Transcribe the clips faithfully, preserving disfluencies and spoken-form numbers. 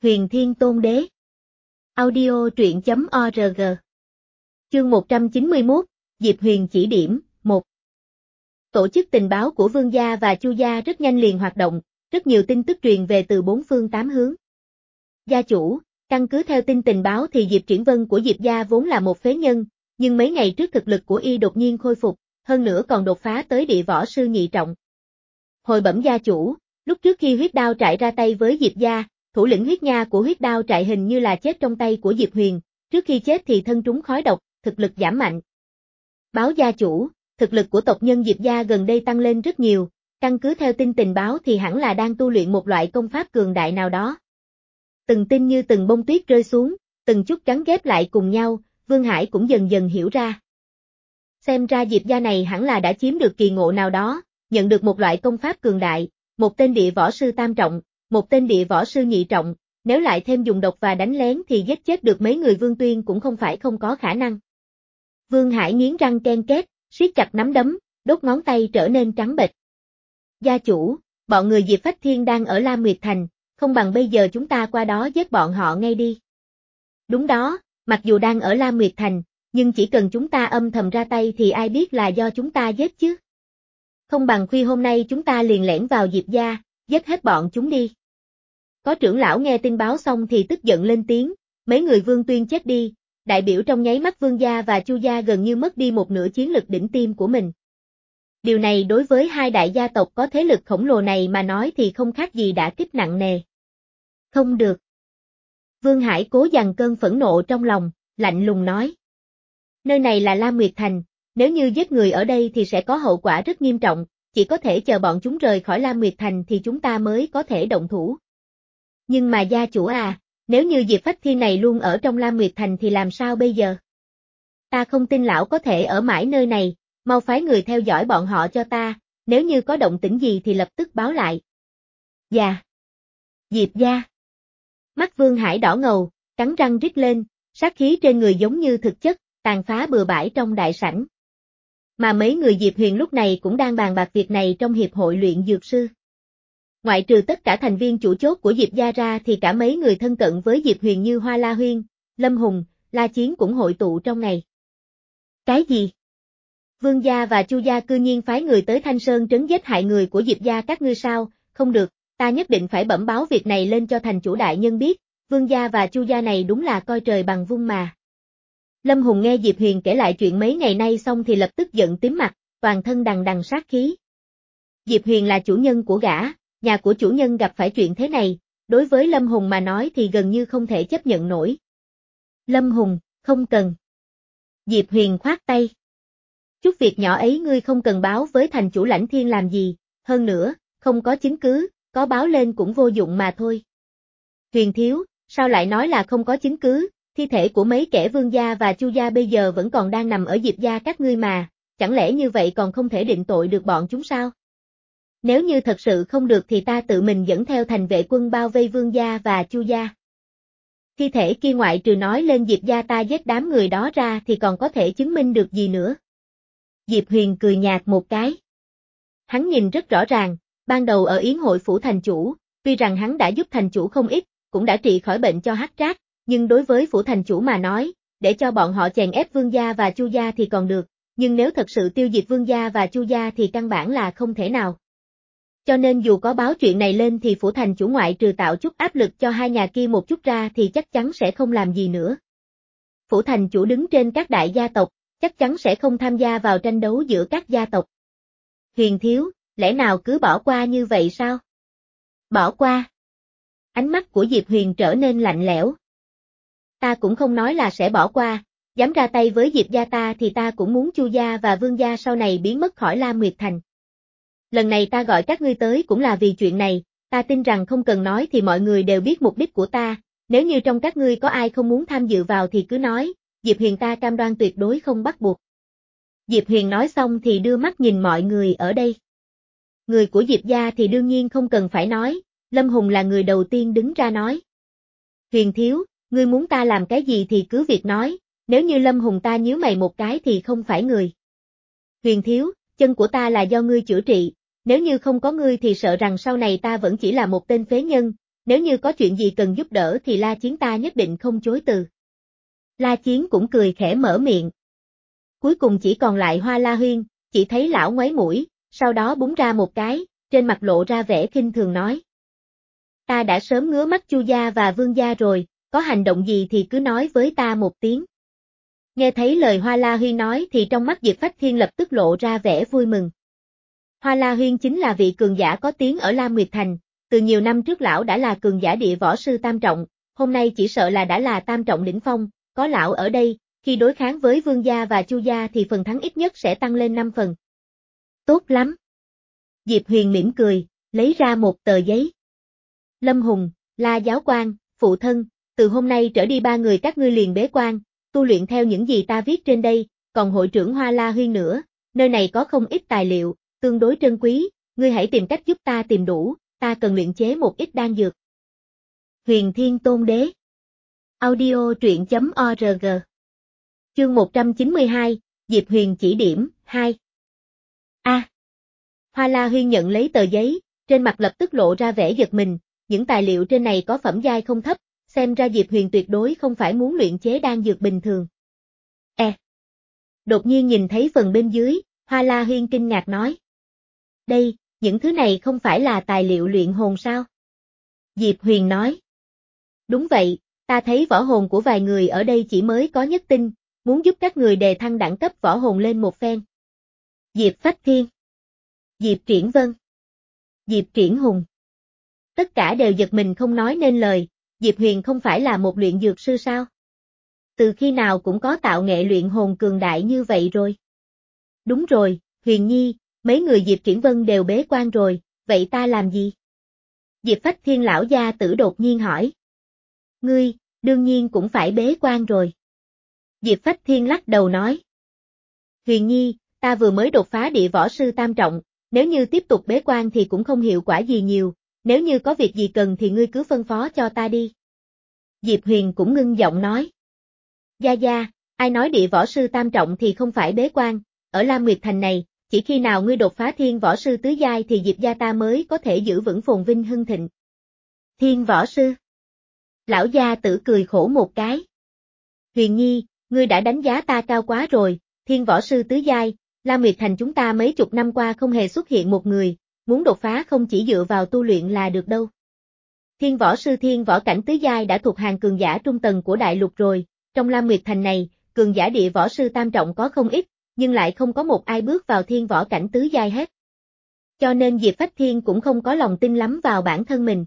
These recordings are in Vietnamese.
Huyền Thiên Tôn Đế. Audio truyện chấm org. Chương một trăm chín mươi mốt, Diệp Huyền chỉ điểm, một. Tổ chức tình báo của Vương gia và Chu gia rất nhanh liền hoạt động, rất nhiều tin tức truyền về từ bốn phương tám hướng. Gia chủ, căn cứ theo tin tình báo thì Diệp Triển Vân của Diệp gia vốn là một phế nhân, nhưng mấy ngày trước thực lực của y đột nhiên khôi phục, hơn nữa còn đột phá tới địa võ sư nhị trọng. Hồi bẩm gia chủ, lúc trước khi huyết đao trại ra tay với Diệp gia, thủ lĩnh huyết nha của huyết đao trại hình như là chết trong tay của Diệp Huyền, trước khi chết thì thân trúng khói độc, thực lực giảm mạnh. Báo gia chủ, thực lực của tộc nhân Diệp gia gần đây tăng lên rất nhiều, căn cứ theo tin tình báo thì hẳn là đang tu luyện một loại công pháp cường đại nào đó. Từng tin như từng bông tuyết rơi xuống, từng chút gắn ghép lại cùng nhau, Vương Hải cũng dần dần hiểu ra. Xem ra Diệp gia này hẳn là đã chiếm được kỳ ngộ nào đó, nhận được một loại công pháp cường đại, một tên địa võ sư tam trọng, một tên địa võ sư nhị trọng, nếu lại thêm dùng độc và đánh lén thì giết chết được mấy người Vương Tuyên cũng không phải không có khả năng. Vương Hải nghiến răng ken két, siết chặt nắm đấm, đốt ngón tay trở nên trắng bệch. Gia chủ, bọn người Diệp Phách Thiên đang ở Lam Nguyệt Thành, không bằng bây giờ chúng ta qua đó giết bọn họ ngay đi. Đúng đó, mặc dù đang ở Lam Nguyệt Thành, nhưng chỉ cần chúng ta âm thầm ra tay thì ai biết là do chúng ta giết chứ. Không bằng khuya hôm nay chúng ta liền lẻn vào Diệp gia, giết hết bọn chúng đi. Có trưởng lão nghe tin báo xong thì tức giận lên tiếng, mấy người Vương Tuyên chết đi, đại biểu trong nháy mắt Vương gia và Chu gia gần như mất đi một nửa chiến lực đỉnh tiêm của mình. Điều này đối với hai đại gia tộc có thế lực khổng lồ này mà nói thì không khác gì đã kích nặng nề. Không được. Vương Hải cố dằn cơn phẫn nộ trong lòng, lạnh lùng nói. Nơi này là Lam Nguyệt Thành, nếu như giết người ở đây thì sẽ có hậu quả rất nghiêm trọng, chỉ có thể chờ bọn chúng rời khỏi Lam Nguyệt Thành thì chúng ta mới có thể động thủ. Nhưng mà gia chủ à, nếu như Diệp Phách Thiên này luôn ở trong Lam Nguyệt Thành thì làm sao bây giờ? Ta không tin lão có thể ở mãi nơi này, mau phái người theo dõi bọn họ cho ta, nếu như có động tĩnh gì thì lập tức báo lại. Dạ. Diệp gia. Mắt Vương Hải đỏ ngầu, cắn răng rít lên, sát khí trên người giống như thực chất, tàn phá bừa bãi trong đại sảnh. Mà mấy người Diệp Huyền lúc này cũng đang bàn bạc việc này trong hiệp hội luyện dược sư. Ngoại trừ tất cả thành viên chủ chốt của Diệp gia ra thì cả mấy người thân cận với Diệp Huyền như Hoa La Huyên, Lâm Hùng, La Chiến cũng hội tụ trong ngày. Cái gì? Vương gia và Chu gia cư nhiên phái người tới Thanh Sơn trấn giết hại người của Diệp gia các ngươi sao? Không được, ta nhất định phải bẩm báo việc này lên cho thành chủ đại nhân biết, Vương gia và Chu gia này đúng là coi trời bằng vung mà. Lâm Hùng nghe Diệp Huyền kể lại chuyện mấy ngày nay xong thì lập tức giận tím mặt, toàn thân đằng đằng sát khí. Diệp Huyền là chủ nhân của gã, nhà của chủ nhân gặp phải chuyện thế này, đối với Lâm Hùng mà nói thì gần như không thể chấp nhận nổi. Lâm Hùng, không cần. Diệp Huyền khoát tay. Chút việc nhỏ ấy ngươi không cần báo với thành chủ Lãnh Thiên làm gì, hơn nữa, không có chứng cứ, có báo lên cũng vô dụng mà thôi. Huyền thiếu, sao lại nói là không có chứng cứ, thi thể của mấy kẻ Vương gia và Chu gia bây giờ vẫn còn đang nằm ở Diệp gia các ngươi mà, chẳng lẽ như vậy còn không thể định tội được bọn chúng sao? Nếu như thật sự không được thì ta tự mình dẫn theo thành vệ quân bao vây Vương gia và Chu gia. Thi thể kia ngoại trừ nói lên Diệp gia ta giết đám người đó ra thì còn có thể chứng minh được gì nữa? Diệp Huyền cười nhạt một cái. Hắn nhìn rất rõ ràng, ban đầu ở yến hội phủ thành chủ, tuy rằng hắn đã giúp thành chủ không ít, cũng đã trị khỏi bệnh cho Hắc Trác, nhưng đối với phủ thành chủ mà nói, để cho bọn họ chèn ép Vương gia và Chu gia thì còn được, nhưng nếu thật sự tiêu diệt Vương gia và Chu gia thì căn bản là không thể nào. Cho nên dù có báo chuyện này lên thì phủ thành chủ ngoại trừ tạo chút áp lực cho hai nhà kia một chút ra thì chắc chắn sẽ không làm gì nữa. Phủ thành chủ đứng trên các đại gia tộc, chắc chắn sẽ không tham gia vào tranh đấu giữa các gia tộc. Huyền thiếu, lẽ nào cứ bỏ qua như vậy sao? Bỏ qua. Ánh mắt của Diệp Huyền trở nên lạnh lẽo. Ta cũng không nói là sẽ bỏ qua, dám ra tay với Diệp gia ta thì ta cũng muốn Chu gia và Vương gia sau này biến mất khỏi Lam Nguyệt Thành. Lần này ta gọi các ngươi tới cũng là vì chuyện này, ta tin rằng không cần nói thì mọi người đều biết mục đích của ta, nếu như trong các ngươi có ai không muốn tham dự vào thì cứ nói, Diệp Huyền ta cam đoan tuyệt đối không bắt buộc. Diệp Huyền nói xong thì đưa mắt nhìn mọi người ở đây. Người của Diệp gia thì đương nhiên không cần phải nói, Lâm Hùng là người đầu tiên đứng ra nói. Huyền thiếu, ngươi muốn ta làm cái gì thì cứ việc nói, nếu như Lâm Hùng ta nhíu mày một cái thì không phải người. Huyền thiếu, chân của ta là do ngươi chữa trị, nếu như không có ngươi thì sợ rằng sau này ta vẫn chỉ là một tên phế nhân, nếu như có chuyện gì cần giúp đỡ thì La Chiến ta nhất định không chối từ. La Chiến cũng cười khẽ mở miệng. Cuối cùng chỉ còn lại Hoa La Huyên, chỉ thấy lão ngoáy mũi, sau đó búng ra một cái, trên mặt lộ ra vẻ khinh thường nói. Ta đã sớm ngứa mắt Chu gia và Vương gia rồi, có hành động gì thì cứ nói với ta một tiếng. Nghe thấy lời Hoa La Huyên nói thì trong mắt Diệp Phách Thiên lập tức lộ ra vẻ vui mừng. Hoa La Huyên chính là vị cường giả có tiếng ở Lam Nguyệt Thành, từ nhiều năm trước lão đã là cường giả địa võ sư tam trọng, hôm nay chỉ sợ là đã là tam trọng đỉnh phong, có lão ở đây, khi đối kháng với Vương gia và Chu gia thì phần thắng ít nhất sẽ tăng lên năm phần. Tốt lắm. Diệp Huyền mỉm cười, lấy ra một tờ giấy. Lâm Hùng, La giáo quan, phụ thân, từ hôm nay trở đi ba người các ngươi liền bế quan, tu luyện theo những gì ta viết trên đây, còn hội trưởng Hoa La Huyên nữa, nơi này có không ít tài liệu, tương đối trân quý, ngươi hãy tìm cách giúp ta tìm đủ, ta cần luyện chế một ít đan dược. Huyền Thiên Tôn Đế. Audio truyện chấm org. Chương một trăm chín mươi hai, Diệp Huyền chỉ điểm, hai. A. À. Hoa La Huyên nhận lấy tờ giấy, trên mặt lập tức lộ ra vẻ giật mình, những tài liệu trên này có phẩm giai không thấp, xem ra Diệp Huyền tuyệt đối không phải muốn luyện chế đan dược bình thường. E. Đột nhiên nhìn thấy phần bên dưới, Hoa La Huyên kinh ngạc nói. Đây, những thứ này không phải là tài liệu luyện hồn sao? Diệp Huyền nói. Đúng vậy, ta thấy võ hồn của vài người ở đây chỉ mới có nhất tinh, muốn giúp các người đề thăng đẳng cấp võ hồn lên một phen. Diệp Phách Thiên. Diệp Triển Vân. Diệp Triển Hùng. Tất cả đều giật mình không nói nên lời, Diệp Huyền không phải là một luyện dược sư sao? Từ khi nào cũng có tạo nghệ luyện hồn cường đại như vậy rồi? Đúng rồi, Huyền Nhi, mấy người Diệp Triển Vân đều bế quan rồi, vậy ta làm gì? Diệp Phách Thiên lão gia tử đột nhiên hỏi. Ngươi, đương nhiên cũng phải bế quan rồi. Diệp Phách Thiên lắc đầu nói. Huyền Nhi, ta vừa mới đột phá địa võ sư tam trọng, nếu như tiếp tục bế quan thì cũng không hiệu quả gì nhiều, nếu như có việc gì cần thì ngươi cứ phân phó cho ta đi. Diệp Huyền cũng ngưng giọng nói. Gia Gia, ai nói địa võ sư tam trọng thì không phải bế quan, ở Lam Nguyệt Thành này, chỉ khi nào ngươi đột phá thiên võ sư tứ giai thì Diệp gia ta mới có thể giữ vững phồn vinh hưng thịnh. Thiên võ sư. Lão gia tử cười khổ một cái. Huyền Nhi, ngươi đã đánh giá ta cao quá rồi, thiên võ sư tứ giai, Lam Nguyệt Thành chúng ta mấy chục năm qua không hề xuất hiện một người, muốn đột phá không chỉ dựa vào tu luyện là được đâu. Thiên võ sư thiên võ cảnh tứ giai đã thuộc hàng cường giả trung tầng của đại lục rồi, trong Lam Nguyệt Thành này, cường giả địa võ sư tam trọng có không ít, nhưng lại không có một ai bước vào thiên võ cảnh tứ giai hết. Cho nên Diệp Phách Thiên cũng không có lòng tin lắm vào bản thân mình.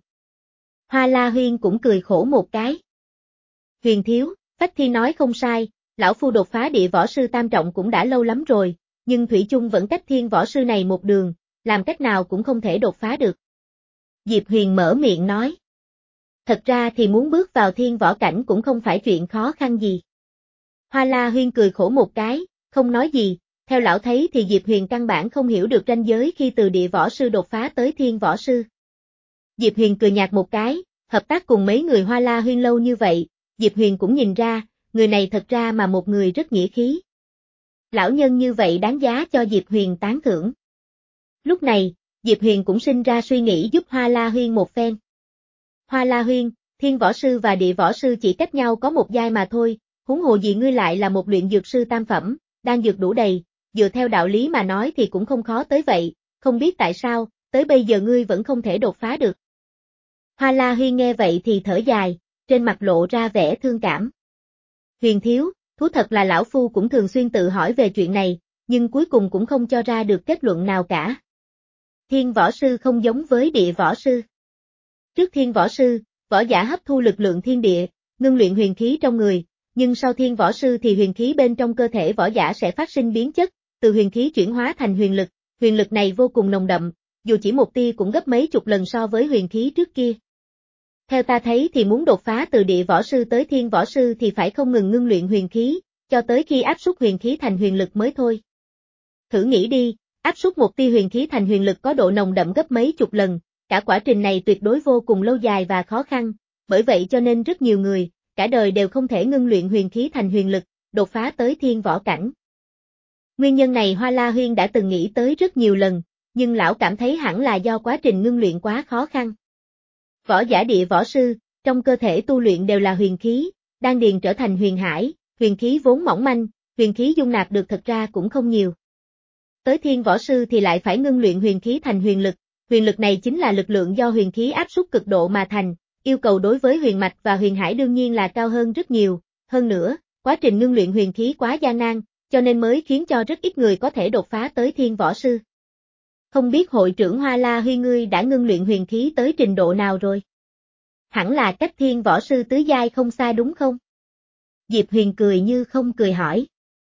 Hoa La Huyên cũng cười khổ một cái. Huyền thiếu, Phách Thiên nói không sai, lão phu đột phá địa võ sư tam trọng cũng đã lâu lắm rồi, nhưng Thủy chung vẫn cách thiên võ sư này một đường, làm cách nào cũng không thể đột phá được. Diệp Huyền mở miệng nói. Thật ra thì muốn bước vào thiên võ cảnh cũng không phải chuyện khó khăn gì. Hoa La Huyên cười khổ một cái, không nói gì, theo lão thấy thì Diệp Huyền căn bản không hiểu được ranh giới khi từ địa võ sư đột phá tới thiên võ sư. Diệp Huyền cười nhạt một cái, hợp tác cùng mấy người Hoa La Huyên lâu như vậy, Diệp Huyền cũng nhìn ra, người này thật ra mà một người rất nghĩa khí. Lão nhân như vậy đáng giá cho Diệp Huyền tán thưởng. Lúc này, Diệp Huyền cũng sinh ra suy nghĩ giúp Hoa La Huyên một phen. Hoa La Huyên, thiên võ sư và địa võ sư chỉ cách nhau có một giai mà thôi, huống hồ gì ngươi lại là một luyện dược sư tam phẩm, đang dược đủ đầy, dựa theo đạo lý mà nói thì cũng không khó tới vậy, không biết tại sao, tới bây giờ ngươi vẫn không thể đột phá được. Hoa La Huyên nghe vậy thì thở dài, trên mặt lộ ra vẻ thương cảm. Huyền thiếu, thú thật là lão phu cũng thường xuyên tự hỏi về chuyện này, nhưng cuối cùng cũng không cho ra được kết luận nào cả. Thiên võ sư không giống với địa võ sư. Trước thiên võ sư, võ giả hấp thu lực lượng thiên địa, ngưng luyện huyền khí trong người, nhưng sau thiên võ sư thì huyền khí bên trong cơ thể võ giả sẽ phát sinh biến chất, từ huyền khí chuyển hóa thành huyền lực, huyền lực này vô cùng nồng đậm, dù chỉ một tia cũng gấp mấy chục lần so với huyền khí trước kia. Theo ta thấy thì muốn đột phá từ địa võ sư tới thiên võ sư thì phải không ngừng ngưng luyện huyền khí, cho tới khi áp suất huyền khí thành huyền lực mới thôi. Thử nghĩ đi, áp suất một tia huyền khí thành huyền lực có độ nồng đậm gấp mấy chục lần, cả quá trình này tuyệt đối vô cùng lâu dài và khó khăn, bởi vậy cho nên rất nhiều người, cả đời đều không thể ngưng luyện huyền khí thành huyền lực, đột phá tới thiên võ cảnh. Nguyên nhân này Hoa La Huyên đã từng nghĩ tới rất nhiều lần, nhưng lão cảm thấy hẳn là do quá trình ngưng luyện quá khó khăn. Võ giả địa võ sư, trong cơ thể tu luyện đều là huyền khí, đan điền trở thành huyền hải, huyền khí vốn mỏng manh, huyền khí dung nạp được thật ra cũng không nhiều. Tới thiên võ sư thì lại phải ngưng luyện huyền khí thành huyền lực, huyền lực này chính là lực lượng do huyền khí áp suất cực độ mà thành, yêu cầu đối với huyền mạch và huyền hải đương nhiên là cao hơn rất nhiều, hơn nữa, quá trình ngưng luyện huyền khí quá gian nan, cho nên mới khiến cho rất ít người có thể đột phá tới thiên võ sư. Không biết hội trưởng Hoa La Huy ngươi đã ngưng luyện huyền khí tới trình độ nào rồi? Hẳn là cách thiên võ sư tứ giai không xa đúng không? Diệp Huyền cười như không cười hỏi.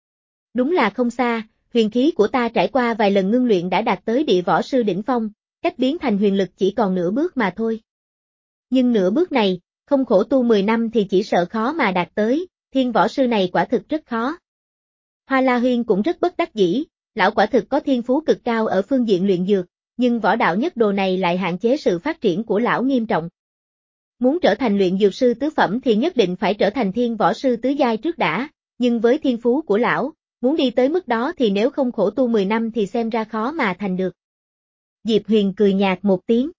Đúng là không xa, huyền khí của ta trải qua vài lần ngưng luyện đã đạt tới địa võ sư đỉnh phong, cách biến thành huyền lực chỉ còn nửa bước mà thôi. Nhưng nửa bước này, không khổ tu mười năm thì chỉ sợ khó mà đạt tới, thiên võ sư này quả thực rất khó. Hoa La Huyên cũng rất bất đắc dĩ, lão quả thực có thiên phú cực cao ở phương diện luyện dược, nhưng võ đạo nhất đồ này lại hạn chế sự phát triển của lão nghiêm trọng. Muốn trở thành luyện dược sư tứ phẩm thì nhất định phải trở thành thiên võ sư tứ giai trước đã, nhưng với thiên phú của lão, muốn đi tới mức đó thì nếu không khổ tu mười năm thì xem ra khó mà thành được. Diệp Huyền cười nhạt một tiếng.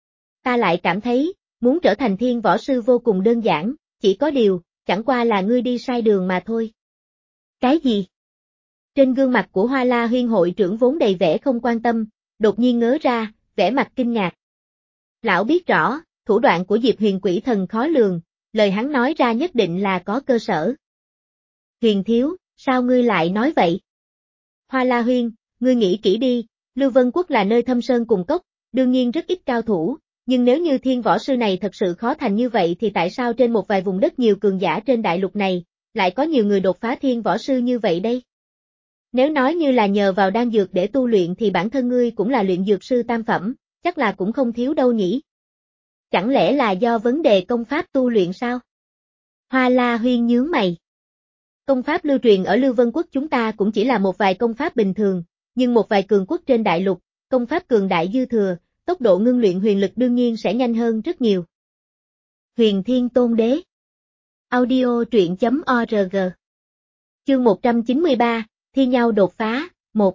Ta lại cảm thấy, muốn trở thành thiên võ sư vô cùng đơn giản, chỉ có điều, chẳng qua là ngươi đi sai đường mà thôi. Cái gì? Trên gương mặt của Hoa La Huyên hội trưởng vốn đầy vẻ không quan tâm, đột nhiên ngớ ra, vẻ mặt kinh ngạc. Lão biết rõ, thủ đoạn của Diệp Huyền quỷ thần khó lường, lời hắn nói ra nhất định là có cơ sở. Huyền thiếu, sao ngươi lại nói vậy? Hoa La Huyên, ngươi nghĩ kỹ đi, Lưu Vân Quốc là nơi thâm sơn cùng cốc, đương nhiên rất ít cao thủ, nhưng nếu như thiên võ sư này thật sự khó thành như vậy thì tại sao trên một vài vùng đất nhiều cường giả trên đại lục này, lại có nhiều người đột phá thiên võ sư như vậy đây? Nếu nói như là nhờ vào đan dược để tu luyện thì bản thân ngươi cũng là luyện dược sư tam phẩm, chắc là cũng không thiếu đâu nhỉ? Chẳng lẽ là do vấn đề công pháp tu luyện sao? Hoa La Huyên nhướng mày. Công pháp lưu truyền ở Lưu Vân Quốc chúng ta cũng chỉ là một vài công pháp bình thường, nhưng một vài cường quốc trên đại lục, công pháp cường đại dư thừa, tốc độ ngưng luyện huyền lực đương nhiên sẽ nhanh hơn rất nhiều. Huyền Thiên Tôn Đế. Audio truyện chấm org. Chương một trăm chín mươi ba, thi nhau đột phá, một.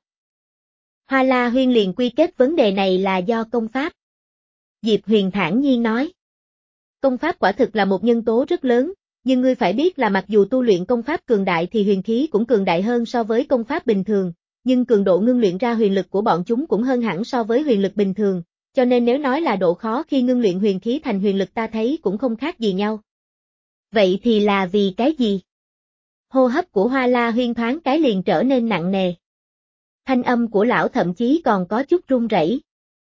Hoa La Huyên liền quy kết vấn đề này là do công pháp. Diệp Huyền thản nhiên nói. Công pháp quả thực là một nhân tố rất lớn, nhưng ngươi phải biết là mặc dù tu luyện công pháp cường đại thì huyền khí cũng cường đại hơn so với công pháp bình thường, nhưng cường độ ngưng luyện ra huyền lực của bọn chúng cũng hơn hẳn so với huyền lực bình thường, cho nên nếu nói là độ khó khi ngưng luyện huyền khí thành huyền lực ta thấy cũng không khác gì nhau. Vậy thì là vì cái gì? Hô hấp của Hoa La Huyên thoáng cái liền trở nên nặng nề. Thanh âm của lão thậm chí còn có chút run rẩy.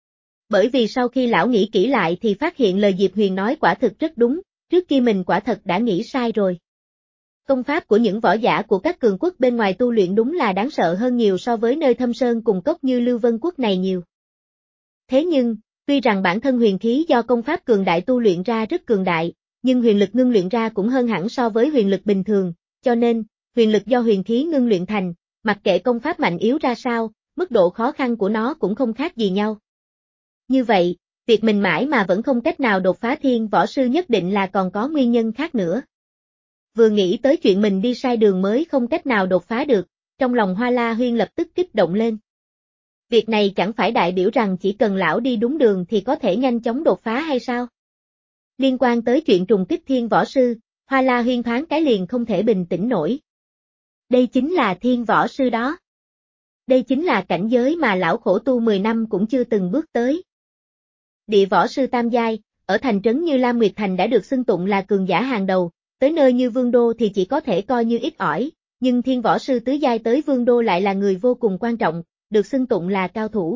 Bởi vì sau khi lão nghĩ kỹ lại thì phát hiện lời Diệp Huyền nói quả thực rất đúng, trước kia mình quả thật đã nghĩ sai rồi. Công pháp của những võ giả của các cường quốc bên ngoài tu luyện đúng là đáng sợ hơn nhiều so với nơi thâm sơn cùng cốc như Lưu Vân Quốc này nhiều. Thế nhưng, tuy rằng bản thân huyền khí do công pháp cường đại tu luyện ra rất cường đại, nhưng huyền lực ngưng luyện ra cũng hơn hẳn so với huyền lực bình thường, cho nên, huyền lực do huyền khí ngưng luyện thành, mặc kệ công pháp mạnh yếu ra sao, mức độ khó khăn của nó cũng không khác gì nhau. Như vậy, việc mình mãi mà vẫn không cách nào đột phá thiên võ sư nhất định là còn có nguyên nhân khác nữa. Vừa nghĩ tới chuyện mình đi sai đường mới không cách nào đột phá được, trong lòng Hoa La Huyên lập tức kích động lên. Việc này chẳng phải đại biểu rằng chỉ cần lão đi đúng đường thì có thể nhanh chóng đột phá hay sao? Liên quan tới chuyện trùng kích thiên võ sư, Hoa La Huyên thoáng cái liền không thể bình tĩnh nổi. Đây chính là thiên võ sư đó. Đây chính là cảnh giới mà lão khổ tu mười năm cũng chưa từng bước tới. Địa võ sư tam giai, ở thành trấn như Lam Nguyệt Thành đã được xưng tụng là cường giả hàng đầu, tới nơi như Vương Đô thì chỉ có thể coi như ít ỏi, nhưng thiên võ sư tứ giai tới Vương Đô lại là người vô cùng quan trọng, được xưng tụng là cao thủ.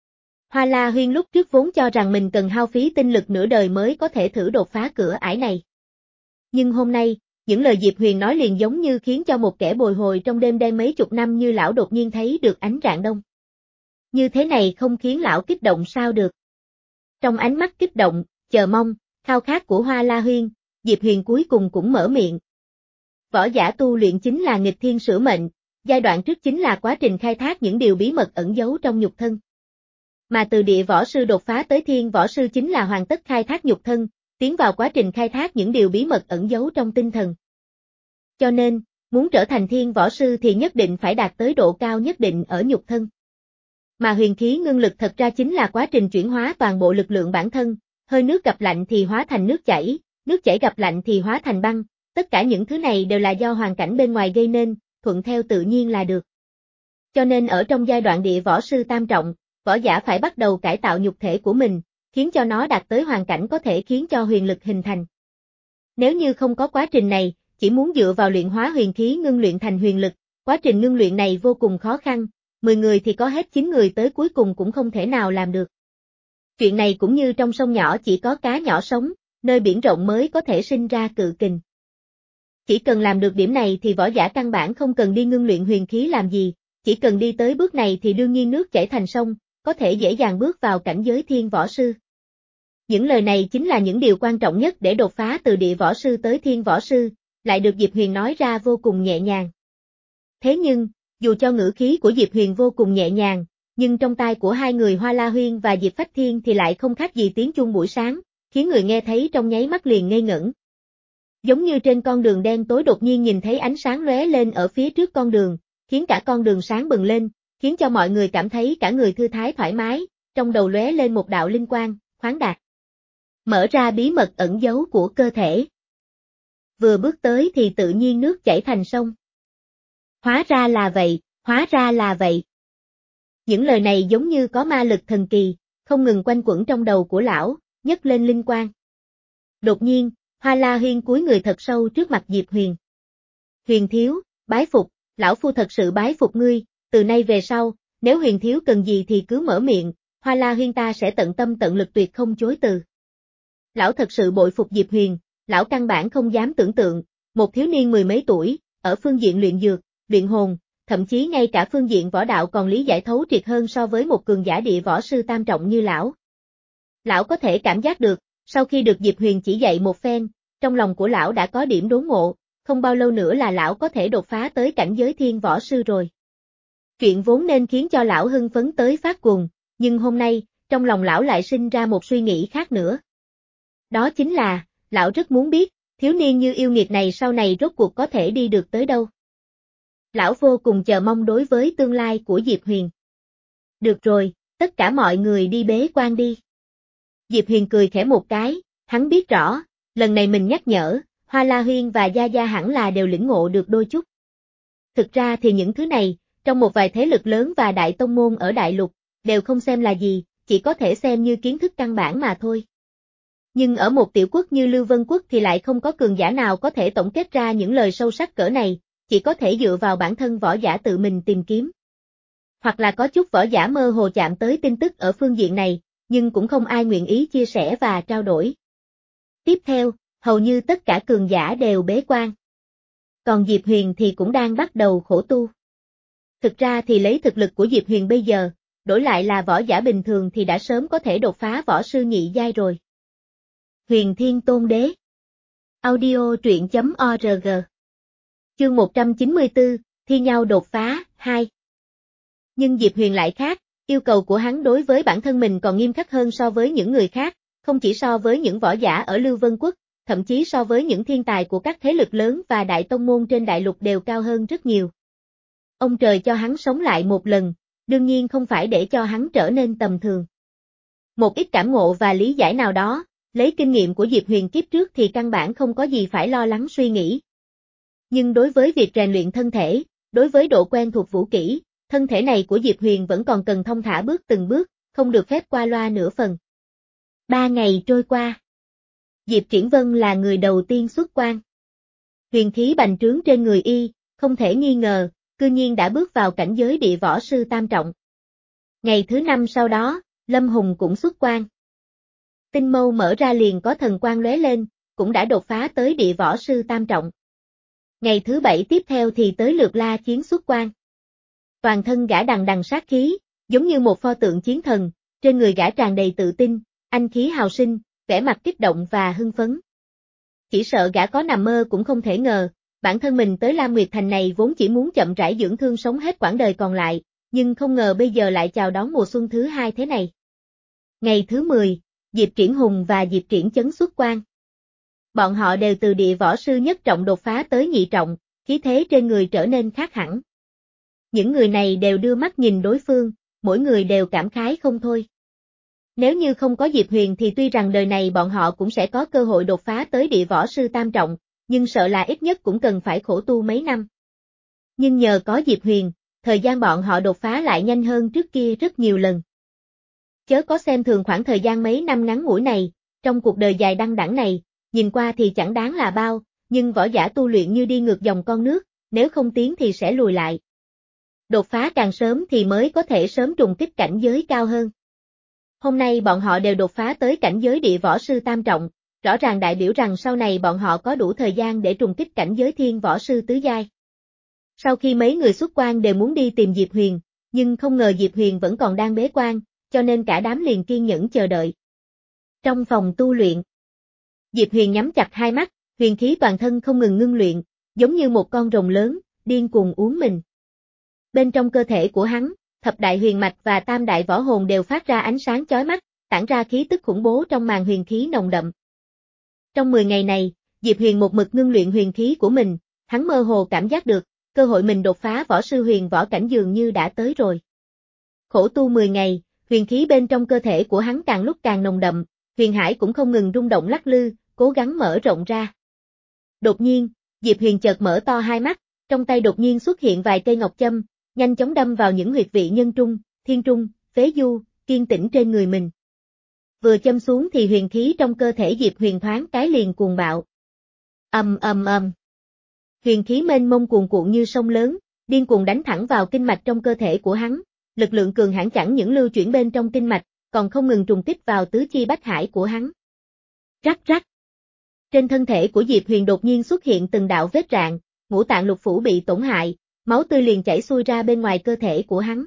Hoa La Huyên lúc trước vốn cho rằng mình cần hao phí tinh lực nửa đời mới có thể thử đột phá cửa ải này. Nhưng hôm nay, những lời Diệp Huyền nói liền giống như khiến cho một kẻ bồi hồi trong đêm đen mấy chục năm như lão đột nhiên thấy được ánh rạng đông. Như thế này không khiến lão kích động sao được. Trong ánh mắt kích động, chờ mong, khao khát của Hoa La Huyên, Diệp Huyền cuối cùng cũng mở miệng. Võ giả tu luyện chính là nghịch thiên sửa mệnh, giai đoạn trước chính là quá trình khai thác những điều bí mật ẩn giấu trong nhục thân. Mà từ địa võ sư đột phá tới thiên võ sư chính là hoàn tất khai thác nhục thân, tiến vào quá trình khai thác những điều bí mật ẩn giấu trong tinh thần. Cho nên, muốn trở thành thiên võ sư thì nhất định phải đạt tới độ cao nhất định ở nhục thân. Mà huyền khí ngưng lực thật ra chính là quá trình chuyển hóa toàn bộ lực lượng bản thân, hơi nước gặp lạnh thì hóa thành nước chảy, nước chảy gặp lạnh thì hóa thành băng, tất cả những thứ này đều là do hoàn cảnh bên ngoài gây nên, thuận theo tự nhiên là được. Cho nên ở trong giai đoạn địa võ sư tam trọng, võ giả phải bắt đầu cải tạo nhục thể của mình, khiến cho nó đạt tới hoàn cảnh có thể khiến cho huyền lực hình thành. Nếu như không có quá trình này, chỉ muốn dựa vào luyện hóa huyền khí ngưng luyện thành huyền lực, quá trình ngưng luyện này vô cùng khó khăn, mười người thì có hết chín người tới cuối cùng cũng không thể nào làm được. Chuyện này cũng như trong sông nhỏ chỉ có cá nhỏ sống, nơi biển rộng mới có thể sinh ra cự kình. Chỉ cần làm được điểm này thì võ giả căn bản không cần đi ngưng luyện huyền khí làm gì, chỉ cần đi tới bước này thì đương nhiên nước chảy thành sông, có thể dễ dàng bước vào cảnh giới thiên võ sư. Những lời này chính là những điều quan trọng nhất để đột phá từ địa võ sư tới thiên võ sư, lại được Diệp Huyền nói ra vô cùng nhẹ nhàng. Thế nhưng, dù cho ngữ khí của Diệp Huyền vô cùng nhẹ nhàng, nhưng trong tai của hai người Hoa La Huyên và Diệp Phách Thiên thì lại không khác gì tiếng chuông buổi sáng, khiến người nghe thấy trong nháy mắt liền ngây ngẩn. Giống như trên con đường đen tối đột nhiên nhìn thấy ánh sáng lóe lên ở phía trước con đường, khiến cả con đường sáng bừng lên, khiến cho mọi người cảm thấy cả người thư thái thoải mái, trong đầu lóe lên một đạo linh quang, khoáng đạt. Mở ra bí mật ẩn giấu của cơ thể. Vừa bước tới thì tự nhiên nước chảy thành sông. Hóa ra là vậy, hóa ra là vậy. Những lời này giống như có ma lực thần kỳ, không ngừng quanh quẩn trong đầu của lão, nhấc lên linh quang. Đột nhiên, Hoa La Huyên cúi người thật sâu trước mặt Diệp Huyền. Huyền thiếu, bái phục, lão phu thật sự bái phục ngươi, từ nay về sau, nếu Huyền thiếu cần gì thì cứ mở miệng, Hoa La Huyên ta sẽ tận tâm tận lực tuyệt không chối từ. Lão thật sự bội phục Diệp Huyền, lão căn bản không dám tưởng tượng, một thiếu niên mười mấy tuổi, ở phương diện luyện dược, luyện hồn, thậm chí ngay cả phương diện võ đạo còn lý giải thấu triệt hơn so với một cường giả địa võ sư tam trọng như lão. Lão có thể cảm giác được, sau khi được Diệp Huyền chỉ dạy một phen, trong lòng của lão đã có điểm đốn ngộ, không bao lâu nữa là lão có thể đột phá tới cảnh giới thiên võ sư rồi. Chuyện vốn nên khiến cho lão hưng phấn tới phát cuồng, nhưng hôm nay, trong lòng lão lại sinh ra một suy nghĩ khác nữa. Đó chính là, lão rất muốn biết, thiếu niên như yêu nghiệt này sau này rốt cuộc có thể đi được tới đâu. Lão vô cùng chờ mong đối với tương lai của Diệp Huyền. Được rồi, tất cả mọi người đi bế quan đi. Diệp Huyền cười khẽ một cái, hắn biết rõ, lần này mình nhắc nhở, Hoa La Huyên và Gia Gia hẳn là đều lĩnh ngộ được đôi chút. Thực ra thì những thứ này, trong một vài thế lực lớn và đại tông môn ở đại lục, đều không xem là gì, chỉ có thể xem như kiến thức căn bản mà thôi. Nhưng ở một tiểu quốc như Lưu Vân Quốc thì lại không có cường giả nào có thể tổng kết ra những lời sâu sắc cỡ này, chỉ có thể dựa vào bản thân võ giả tự mình tìm kiếm. Hoặc là có chút võ giả mơ hồ chạm tới tin tức ở phương diện này, nhưng cũng không ai nguyện ý chia sẻ và trao đổi. Tiếp theo, hầu như tất cả cường giả đều bế quan. Còn Diệp Huyền thì cũng đang bắt đầu khổ tu. Thực ra thì lấy thực lực của Diệp Huyền bây giờ, đổi lại là võ giả bình thường thì đã sớm có thể đột phá võ sư nhị giai rồi. Huyền Thiên Tôn Đế. Audio truyện chấm org. Chương một trăm chín mươi tư, thi nhau đột phá, hai. Nhưng Diệp Huyền lại khác, yêu cầu của hắn đối với bản thân mình còn nghiêm khắc hơn so với những người khác, không chỉ so với những võ giả ở Lưu Vân Quốc, thậm chí so với những thiên tài của các thế lực lớn và đại tông môn trên đại lục đều cao hơn rất nhiều. Ông trời cho hắn sống lại một lần, đương nhiên không phải để cho hắn trở nên tầm thường. Một ít cảm ngộ và lý giải nào đó, lấy kinh nghiệm của Diệp Huyền kiếp trước thì căn bản không có gì phải lo lắng suy nghĩ. Nhưng đối với việc rèn luyện thân thể, đối với độ quen thuộc vũ kỹ, thân thể này của Diệp Huyền vẫn còn cần thông thả bước từng bước, không được phép qua loa nửa phần. Ba ngày trôi qua. Diệp Triển Vân là người đầu tiên xuất quan. Huyền khí bành trướng trên người y, không thể nghi ngờ, cư nhiên đã bước vào cảnh giới địa võ sư tam trọng. Ngày thứ năm sau đó, Lâm Hùng cũng xuất quan. Tinh mâu mở ra liền có thần quang lóe lên, cũng đã đột phá tới địa võ sư tam trọng. Ngày thứ bảy tiếp theo thì tới lượt La Chiến xuất quan. Toàn thân gã đằng đằng sát khí, giống như một pho tượng chiến thần, trên người gã tràn đầy tự tin, anh khí hào sinh, vẻ mặt kích động và hưng phấn. Chỉ sợ gã có nằm mơ cũng không thể ngờ, bản thân mình tới Lam Nguyệt Thành này vốn chỉ muốn chậm rãi dưỡng thương sống hết quãng đời còn lại, nhưng không ngờ bây giờ lại chào đón mùa xuân thứ hai thế này. Ngày thứ mười, Diệp Triển Hùng và Diệp Triển Chấn xuất quan. Bọn họ đều từ địa võ sư nhất trọng đột phá tới nhị trọng, khí thế trên người trở nên khác hẳn. Những người này đều đưa mắt nhìn đối phương, mỗi người đều cảm khái không thôi. Nếu như không có Diệp Huyền thì tuy rằng đời này bọn họ cũng sẽ có cơ hội đột phá tới địa võ sư tam trọng, nhưng sợ là ít nhất cũng cần phải khổ tu mấy năm. Nhưng nhờ có Diệp Huyền, thời gian bọn họ đột phá lại nhanh hơn trước kia rất nhiều lần. Chớ có xem thường khoảng thời gian mấy năm ngắn ngủi này, trong cuộc đời dài đăng đẵng này, nhìn qua thì chẳng đáng là bao, nhưng võ giả tu luyện như đi ngược dòng con nước, nếu không tiến thì sẽ lùi lại. Đột phá càng sớm thì mới có thể sớm trùng kích cảnh giới cao hơn. Hôm nay bọn họ đều đột phá tới cảnh giới địa võ sư tam trọng, rõ ràng đại biểu rằng sau này bọn họ có đủ thời gian để trùng kích cảnh giới thiên võ sư tứ giai. Sau khi mấy người xuất quan đều muốn đi tìm Diệp Huyền, nhưng không ngờ Diệp Huyền vẫn còn đang bế quan, cho nên cả đám liền kiên nhẫn chờ đợi. Trong phòng tu luyện, Diệp Huyền nhắm chặt hai mắt, huyền khí toàn thân không ngừng ngưng luyện, giống như một con rồng lớn, điên cuồng uốn mình. Bên trong cơ thể của hắn, thập đại huyền mạch và tam đại võ hồn đều phát ra ánh sáng chói mắt, tản ra khí tức khủng bố trong màn huyền khí nồng đậm. Trong mười ngày này, Diệp Huyền một mực ngưng luyện huyền khí của mình, hắn mơ hồ cảm giác được, cơ hội mình đột phá võ sư huyền võ cảnh dường như đã tới rồi. Khổ tu mười ngày, huyền khí bên trong cơ thể của hắn càng lúc càng nồng đậm, huyền hải cũng không ngừng rung động lắc lư, cố gắng mở rộng ra. Đột nhiên, Diệp Huyền chợt mở to hai mắt, trong tay đột nhiên xuất hiện vài cây ngọc châm, nhanh chóng đâm vào những huyệt vị nhân trung, thiên trung, phế du, kiên tĩnh trên người mình. Vừa châm xuống thì huyền khí trong cơ thể Diệp Huyền thoáng cái liền cuồng bạo. Ầm ầm ầm. Huyền khí mênh mông cuồn cuộn như sông lớn, điên cuồng đánh thẳng vào kinh mạch trong cơ thể của hắn, lực lượng cường hãn chẳng những lưu chuyển bên trong kinh mạch, còn không ngừng trùng kích vào tứ chi bách hải của hắn. Rắc rắc. Trên thân thể của Diệp Huyền đột nhiên xuất hiện từng đạo vết rạn, ngũ tạng lục phủ bị tổn hại, máu tươi liền chảy xuôi ra bên ngoài cơ thể của hắn.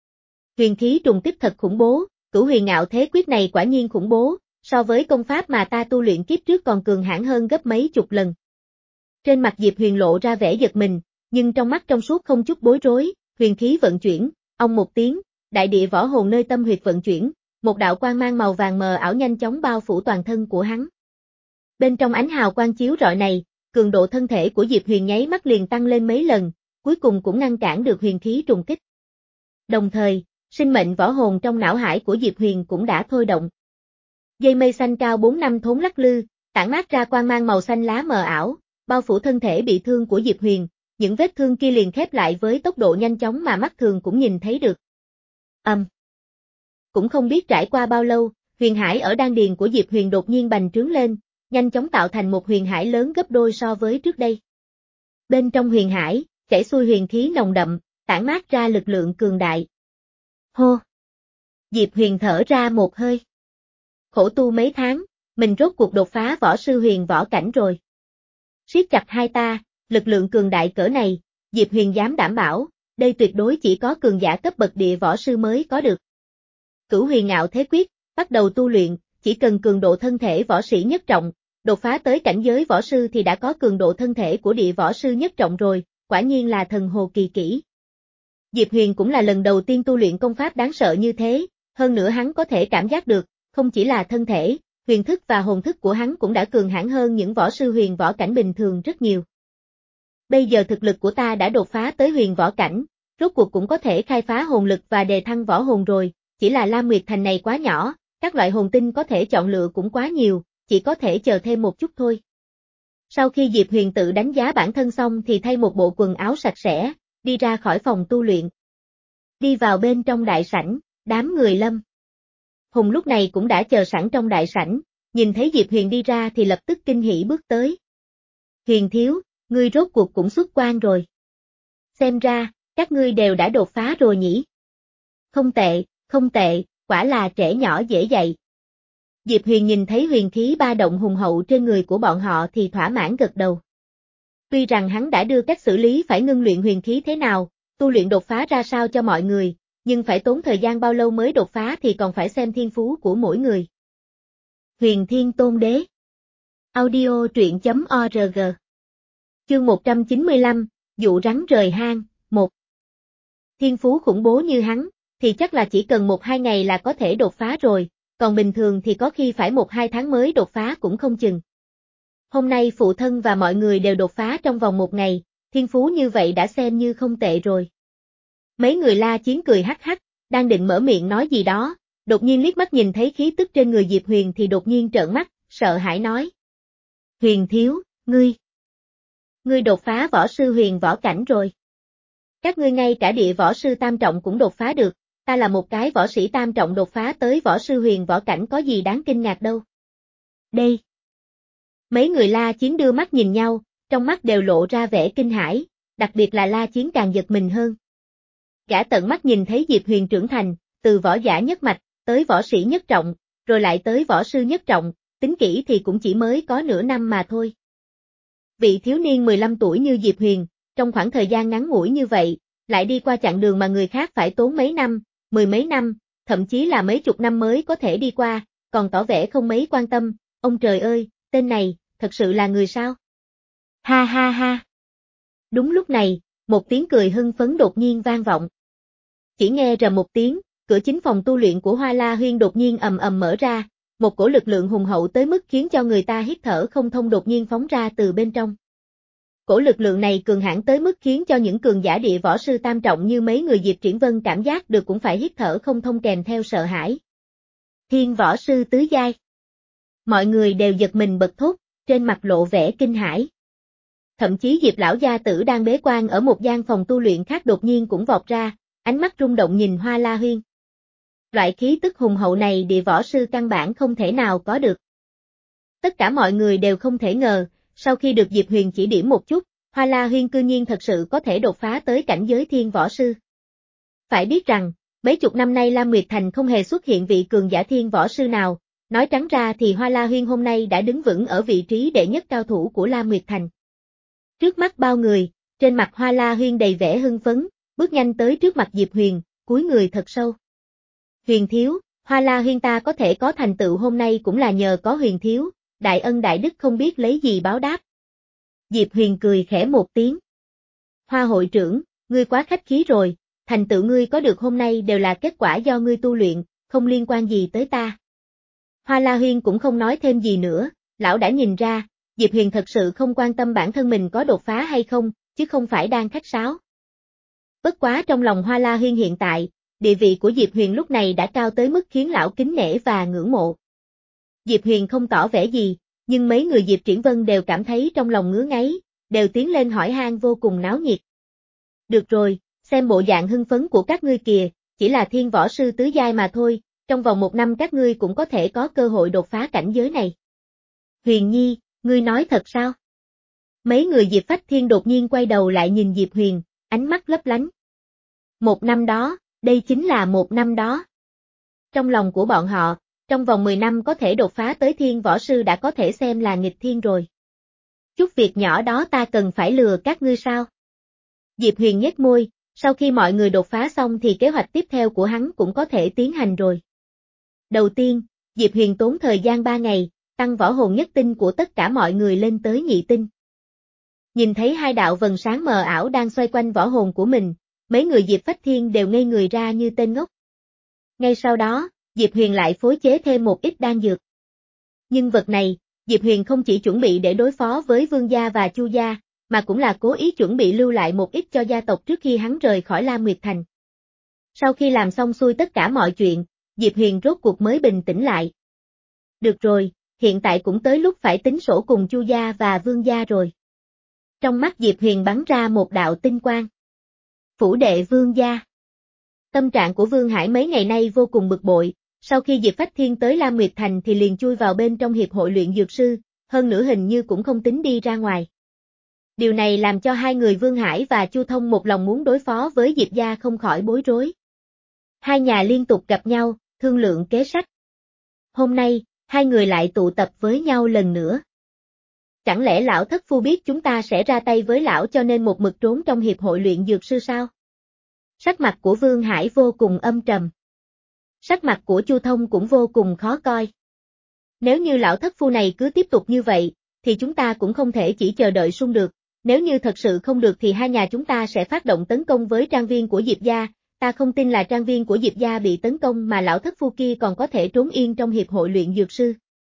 Huyền khí trùng kích thật khủng bố, Cửu Huyền Ngạo Thế Quyết này quả nhiên khủng bố, so với công pháp mà ta tu luyện kiếp trước còn cường hãn hơn gấp mấy chục lần. Trên mặt Diệp Huyền lộ ra vẻ giật mình, nhưng trong mắt trong suốt không chút bối rối, huyền khí vận chuyển, ong một tiếng, đại địa võ hồn nơi tâm huyệt vận chuyển, một đạo quang mang màu vàng mờ ảo nhanh chóng bao phủ toàn thân của hắn. Bên trong ánh hào quang chiếu rọi này, cường độ thân thể của Diệp Huyền nháy mắt liền tăng lên mấy lần, cuối cùng cũng ngăn cản được huyền khí trùng kích. Đồng thời, sinh mệnh võ hồn trong não hải của Diệp Huyền cũng đã thôi động. Dây mây xanh cao bốn năm thốn lắc lư, tản mát ra quang mang màu xanh lá mờ ảo, bao phủ thân thể bị thương của Diệp Huyền, những vết thương kia liền khép lại với tốc độ nhanh chóng mà mắt thường cũng nhìn thấy được. Âm. Um. Cũng không biết trải qua bao lâu, huyền hải ở đan điền của Diệp Huyền đột nhiên bành trướng lên, nhanh chóng tạo thành một huyền hải lớn gấp đôi so với trước đây. Bên trong huyền hải, chảy xuôi huyền khí nồng đậm, tản mát ra lực lượng cường đại. Hô! Diệp Huyền thở ra một hơi. Khổ tu mấy tháng, mình rốt cuộc đột phá võ sư huyền võ cảnh rồi. Siết chặt hai ta, lực lượng cường đại cỡ này, Diệp Huyền dám đảm bảo, đây tuyệt đối chỉ có cường giả cấp bậc địa võ sư mới có được. Cửu Huyền Ngạo Thế Quyết, bắt đầu tu luyện, chỉ cần cường độ thân thể võ sĩ nhất trọng, đột phá tới cảnh giới võ sư thì đã có cường độ thân thể của địa võ sư nhất trọng rồi, quả nhiên là thần hồ kỳ kỹ. Diệp Huyền cũng là lần đầu tiên tu luyện công pháp đáng sợ như thế, hơn nữa hắn có thể cảm giác được, không chỉ là thân thể, huyền thức và hồn thức của hắn cũng đã cường hãn hơn những võ sư huyền võ cảnh bình thường rất nhiều. Bây giờ thực lực của ta đã đột phá tới huyền võ cảnh, rốt cuộc cũng có thể khai phá hồn lực và đề thăng võ hồn rồi, chỉ là Lam Nguyệt Thành này quá nhỏ, các loại hồn tinh có thể chọn lựa cũng quá nhiều, chỉ có thể chờ thêm một chút thôi. Sau khi Diệp Huyền tự đánh giá bản thân xong thì thay một bộ quần áo sạch sẽ, đi ra khỏi phòng tu luyện. Đi vào bên trong đại sảnh, đám người Lâm Hùng lúc này cũng đã chờ sẵn trong đại sảnh, nhìn thấy Diệp Huyền đi ra thì lập tức kinh hỉ bước tới. Huyền thiếu, ngươi rốt cuộc cũng xuất quan rồi. Xem ra, các ngươi đều đã đột phá rồi nhỉ? Không tệ, không tệ, quả là trẻ nhỏ dễ dạy. Diệp Huyền nhìn thấy huyền khí ba động hùng hậu trên người của bọn họ thì thỏa mãn gật đầu. Tuy rằng hắn đã đưa cách xử lý phải ngưng luyện huyền khí thế nào, tu luyện đột phá ra sao cho mọi người, nhưng phải tốn thời gian bao lâu mới đột phá thì còn phải xem thiên phú của mỗi người. Huyền Thiên Tôn Đế Audio truyện chấm org Chương một trăm chín mươi lăm, Dụ rắn rời hang, một Thiên phú khủng bố như hắn, thì chắc là chỉ cần một hai ngày là có thể đột phá rồi, còn bình thường thì có khi phải một hai tháng mới đột phá cũng không chừng. Hôm nay phụ thân và mọi người đều đột phá trong vòng một ngày, thiên phú như vậy đã xem như không tệ rồi. Mấy người La Chiến cười hắc hắc, đang định mở miệng nói gì đó, đột nhiên liếc mắt nhìn thấy khí tức trên người Diệp Huyền thì đột nhiên trợn mắt, sợ hãi nói. Huyền thiếu, ngươi, ngươi đột phá võ sư huyền võ cảnh rồi. Các ngươi ngay cả địa võ sư tam trọng cũng đột phá được, ta là một cái võ sĩ tam trọng đột phá tới võ sư huyền võ cảnh có gì đáng kinh ngạc đâu. Đây. Mấy người La Chiến đưa mắt nhìn nhau, trong mắt đều lộ ra vẻ kinh hãi, đặc biệt là La Chiến càng giật mình hơn. Gã tận mắt nhìn thấy Diệp Huyền trưởng thành, từ võ giả nhất mạch, tới võ sĩ nhất trọng, rồi lại tới võ sư nhất trọng, tính kỹ thì cũng chỉ mới có nửa năm mà thôi. Vị thiếu niên mười lăm tuổi như Diệp Huyền, trong khoảng thời gian ngắn ngủi như vậy, lại đi qua chặng đường mà người khác phải tốn mấy năm, mười mấy năm, thậm chí là mấy chục năm mới có thể đi qua, còn tỏ vẻ không mấy quan tâm, ông trời ơi, tên này, thật sự là người sao? Ha ha ha. Đúng lúc này, một tiếng cười hưng phấn đột nhiên vang vọng. Chỉ nghe rầm một tiếng, cửa chính phòng tu luyện của Hoa La Huyên đột nhiên ầm ầm mở ra, một cổ lực lượng hùng hậu tới mức khiến cho người ta hít thở không thông đột nhiên phóng ra từ bên trong. Cổ lực lượng này cường hãn tới mức khiến cho những cường giả địa võ sư tam trọng như mấy người Diệp Triển Vân cảm giác được cũng phải hít thở không thông kèm theo sợ hãi. Thiên võ sư tứ giai. Mọi người đều giật mình bật thốt, trên mặt lộ vẻ kinh hãi. Thậm chí Diệp lão gia tử đang bế quan ở một gian phòng tu luyện khác đột nhiên cũng vọt ra, ánh mắt rung động nhìn Hoa La Huyên. Loại khí tức hùng hậu này địa võ sư căn bản không thể nào có được. Tất cả mọi người đều không thể ngờ, sau khi được Diệp Huyền chỉ điểm một chút, Hoa La Huyên cư nhiên thật sự có thể đột phá tới cảnh giới thiên võ sư. Phải biết rằng, mấy chục năm nay Lam Nguyệt Thành không hề xuất hiện vị cường giả thiên võ sư nào, nói trắng ra thì Hoa La Huyên hôm nay đã đứng vững ở vị trí đệ nhất cao thủ của Lam Nguyệt Thành. Trước mắt bao người, trên mặt Hoa La Huyên đầy vẻ hưng phấn, bước nhanh tới trước mặt Diệp Huyền, cúi người thật sâu. Huyền thiếu, Hoa La Huyên ta có thể có thành tựu hôm nay cũng là nhờ có Huyền thiếu, đại ân đại đức không biết lấy gì báo đáp. Diệp Huyền cười khẽ một tiếng. Hoa hội trưởng, ngươi quá khách khí rồi, thành tựu ngươi có được hôm nay đều là kết quả do ngươi tu luyện, không liên quan gì tới ta. Hoa La Huyên cũng không nói thêm gì nữa, lão đã nhìn ra, Diệp Huyền thật sự không quan tâm bản thân mình có đột phá hay không, chứ không phải đang khách sáo. Bất quá trong lòng Hoa La Huyên hiện tại, địa vị của Diệp Huyền lúc này đã cao tới mức khiến lão kính nể và ngưỡng mộ. Diệp Huyền không tỏ vẻ gì, nhưng mấy người Diệp Triển Vân đều cảm thấy trong lòng ngứa ngáy, đều tiến lên hỏi han vô cùng náo nhiệt. Được rồi, xem bộ dạng hưng phấn của các ngươi kìa, chỉ là thiên võ sư tứ giai mà thôi, trong vòng một năm các ngươi cũng có thể có cơ hội đột phá cảnh giới này. Huyền Nhi, ngươi nói thật sao? Mấy người Diệp Phách Thiên đột nhiên quay đầu lại nhìn Diệp Huyền, ánh mắt lấp lánh. Một năm đó, đây chính là một năm đó. Trong lòng của bọn họ, trong vòng mười năm có thể đột phá tới thiên võ sư đã có thể xem là nghịch thiên rồi. Chút việc nhỏ đó ta cần phải lừa các ngươi sao? Diệp Huyền nhếch môi, sau khi mọi người đột phá xong thì kế hoạch tiếp theo của hắn cũng có thể tiến hành rồi. Đầu tiên, Diệp Huyền tốn thời gian ba ngày, tăng võ hồn nhất tinh của tất cả mọi người lên tới nhị tinh. Nhìn thấy hai đạo vần sáng mờ ảo đang xoay quanh võ hồn của mình, mấy người Diệp Phách Thiên đều ngây người ra như tên ngốc. Ngay sau đó, Diệp Huyền lại phối chế thêm một ít đan dược. Nhưng vật này, Diệp Huyền không chỉ chuẩn bị để đối phó với Vương gia và Chu gia, mà cũng là cố ý chuẩn bị lưu lại một ít cho gia tộc trước khi hắn rời khỏi Lam Nguyệt Thành. Sau khi làm xong xuôi tất cả mọi chuyện, Diệp Huyền rốt cuộc mới bình tĩnh lại. Được rồi, hiện tại cũng tới lúc phải tính sổ cùng Chu gia và Vương gia rồi. Trong mắt Diệp Huyền bắn ra một đạo tinh quang. Phủ đệ Vương gia. Tâm trạng của Vương Hải mấy ngày nay vô cùng bực bội, sau khi Diệp Phách Thiên tới Lam Nguyệt Thành thì liền chui vào bên trong hiệp hội luyện dược sư, hơn nữa hình như cũng không tính đi ra ngoài. Điều này làm cho hai người Vương Hải và Chu Thông một lòng muốn đối phó với Diệp gia không khỏi bối rối. Hai nhà liên tục gặp nhau, thương lượng kế sách. Hôm nay, hai người lại tụ tập với nhau lần nữa. Chẳng lẽ lão thất phu biết chúng ta sẽ ra tay với lão cho nên một mực trốn trong hiệp hội luyện dược sư sao? Sắc mặt của Vương Hải vô cùng âm trầm. Sắc mặt của Chu Thông cũng vô cùng khó coi. Nếu như lão thất phu này cứ tiếp tục như vậy, thì chúng ta cũng không thể chỉ chờ đợi sung được. Nếu như thật sự không được thì hai nhà chúng ta sẽ phát động tấn công với trang viên của Diệp gia. Ta không tin là trang viên của Diệp gia bị tấn công mà lão thất phu kia còn có thể trốn yên trong hiệp hội luyện dược sư.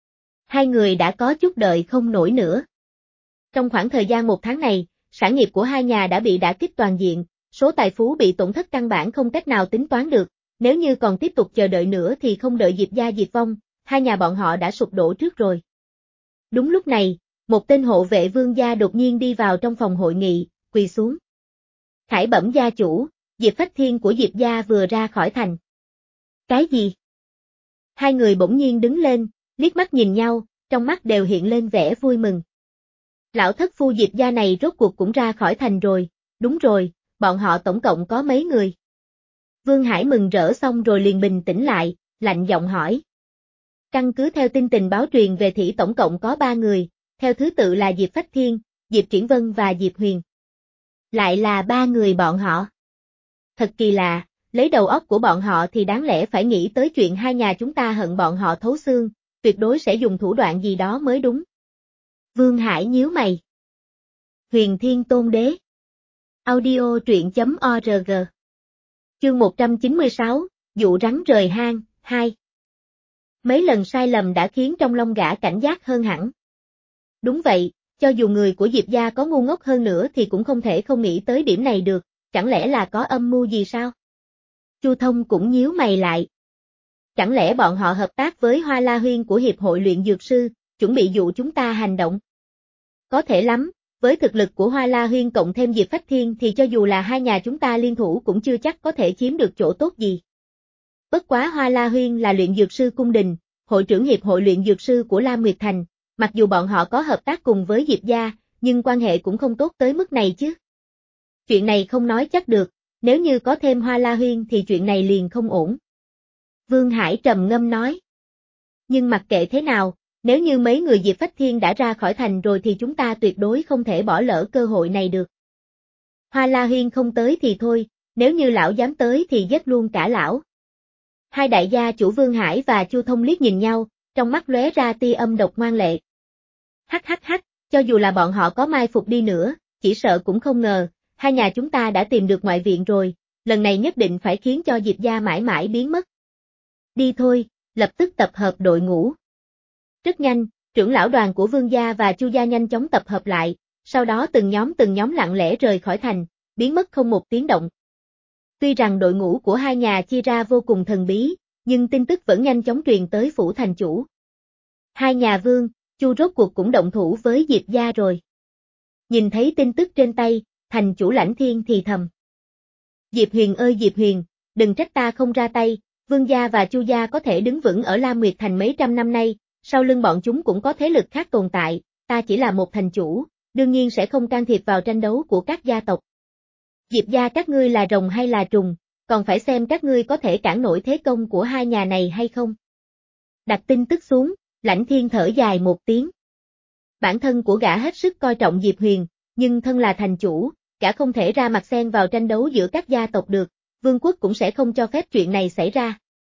Hai người đã có chút đợi không nổi nữa. Trong khoảng thời gian một tháng này, sản nghiệp của hai nhà đã bị đả kích toàn diện, số tài phú bị tổn thất căn bản không cách nào tính toán được, nếu như còn tiếp tục chờ đợi nữa thì không đợi Diệp gia diệt vong, hai nhà bọn họ đã sụp đổ trước rồi. Đúng lúc này, một tên hộ vệ Vương gia đột nhiên đi vào trong phòng hội nghị, quỳ xuống. Khải bẩm gia chủ, Diệp Phách Thiên của Diệp gia vừa ra khỏi thành. Cái gì? Hai người bỗng nhiên đứng lên, liếc mắt nhìn nhau, trong mắt đều hiện lên vẻ vui mừng. Lão thất phu Diệp gia này rốt cuộc cũng ra khỏi thành rồi, đúng rồi, bọn họ tổng cộng có mấy người? Vương Hải mừng rỡ xong rồi liền bình tĩnh lại, lạnh giọng hỏi. Căn cứ theo tin tình báo truyền về thì tổng cộng có ba người, theo thứ tự là Diệp Phách Thiên, Diệp Triển Vân và Diệp Huyền. Lại là ba người bọn họ. Thật kỳ lạ, lấy đầu óc của bọn họ thì đáng lẽ phải nghĩ tới chuyện hai nhà chúng ta hận bọn họ thấu xương, tuyệt đối sẽ dùng thủ đoạn gì đó mới đúng. Vương Hải nhíu mày. Huyền Thiên Tôn Đế. Audio truyện.org. Chương một trăm chín mươi sáu, dụ rắn rời hang, hai. Mấy lần sai lầm đã khiến trong lòng gã cảnh giác hơn hẳn. Đúng vậy, cho dù người của Diệp gia có ngu ngốc hơn nữa thì cũng không thể không nghĩ tới điểm này được, chẳng lẽ là có âm mưu gì sao? Chu Thông cũng nhíu mày lại. Chẳng lẽ bọn họ hợp tác với Hoa La Huyên của Hiệp hội luyện dược sư, chuẩn bị dụ chúng ta hành động? Có thể lắm, với thực lực của Hoa La Huyên cộng thêm Diệp Phách Thiên thì cho dù là hai nhà chúng ta liên thủ cũng chưa chắc có thể chiếm được chỗ tốt gì. Bất quá Hoa La Huyên là luyện dược sư cung đình, hội trưởng Hiệp hội luyện dược sư của Lam Nguyệt Thành, mặc dù bọn họ có hợp tác cùng với Diệp gia, nhưng quan hệ cũng không tốt tới mức này chứ. Chuyện này không nói chắc được, nếu như có thêm Hoa La Huyên thì chuyện này liền không ổn. Vương Hải trầm ngâm nói. Nhưng mặc kệ thế nào, nếu như mấy người Diệp Phách Thiên đã ra khỏi thành rồi thì chúng ta tuyệt đối không thể bỏ lỡ cơ hội này được. Hoa La Huyên không tới thì thôi, nếu như lão dám tới thì giết luôn cả lão. Hai đại gia chủ Vương Hải và Chu Thông liếc nhìn nhau, trong mắt lóe ra tia âm độc ngoan lệ. Hắc hắc hắc, cho dù là bọn họ có mai phục đi nữa, chỉ sợ cũng không ngờ, hai nhà chúng ta đã tìm được ngoại viện rồi, lần này nhất định phải khiến cho Diệp gia mãi mãi biến mất. Đi thôi, lập tức tập hợp đội ngũ. Rất nhanh, trưởng lão đoàn của Vương gia và Chu gia nhanh chóng tập hợp lại, sau đó từng nhóm từng nhóm lặng lẽ rời khỏi thành, biến mất không một tiếng động. Tuy rằng đội ngũ của hai nhà chia ra vô cùng thần bí, nhưng tin tức vẫn nhanh chóng truyền tới phủ thành chủ. Hai nhà Vương, Chu rốt cuộc cũng động thủ với Diệp gia rồi. Nhìn thấy tin tức trên tay, thành chủ Lãnh Thiên thì thầm. Diệp Huyền ơi Diệp Huyền, đừng trách ta không ra tay, Vương gia và Chu gia có thể đứng vững ở Lam Nguyệt Thành mấy trăm năm nay, sau lưng bọn chúng cũng có thế lực khác tồn tại, ta chỉ là một thành chủ, đương nhiên sẽ không can thiệp vào tranh đấu của các gia tộc. Diệp gia các ngươi là rồng hay là trùng, còn phải xem các ngươi có thể cản nổi thế công của hai nhà này hay không. Đặt tin tức xuống, Lãnh Thiên thở dài một tiếng. Bản thân của gã hết sức coi trọng Diệp Huyền, nhưng thân là thành chủ, gã không thể ra mặt xen vào tranh đấu giữa các gia tộc được, vương quốc cũng sẽ không cho phép chuyện này xảy ra.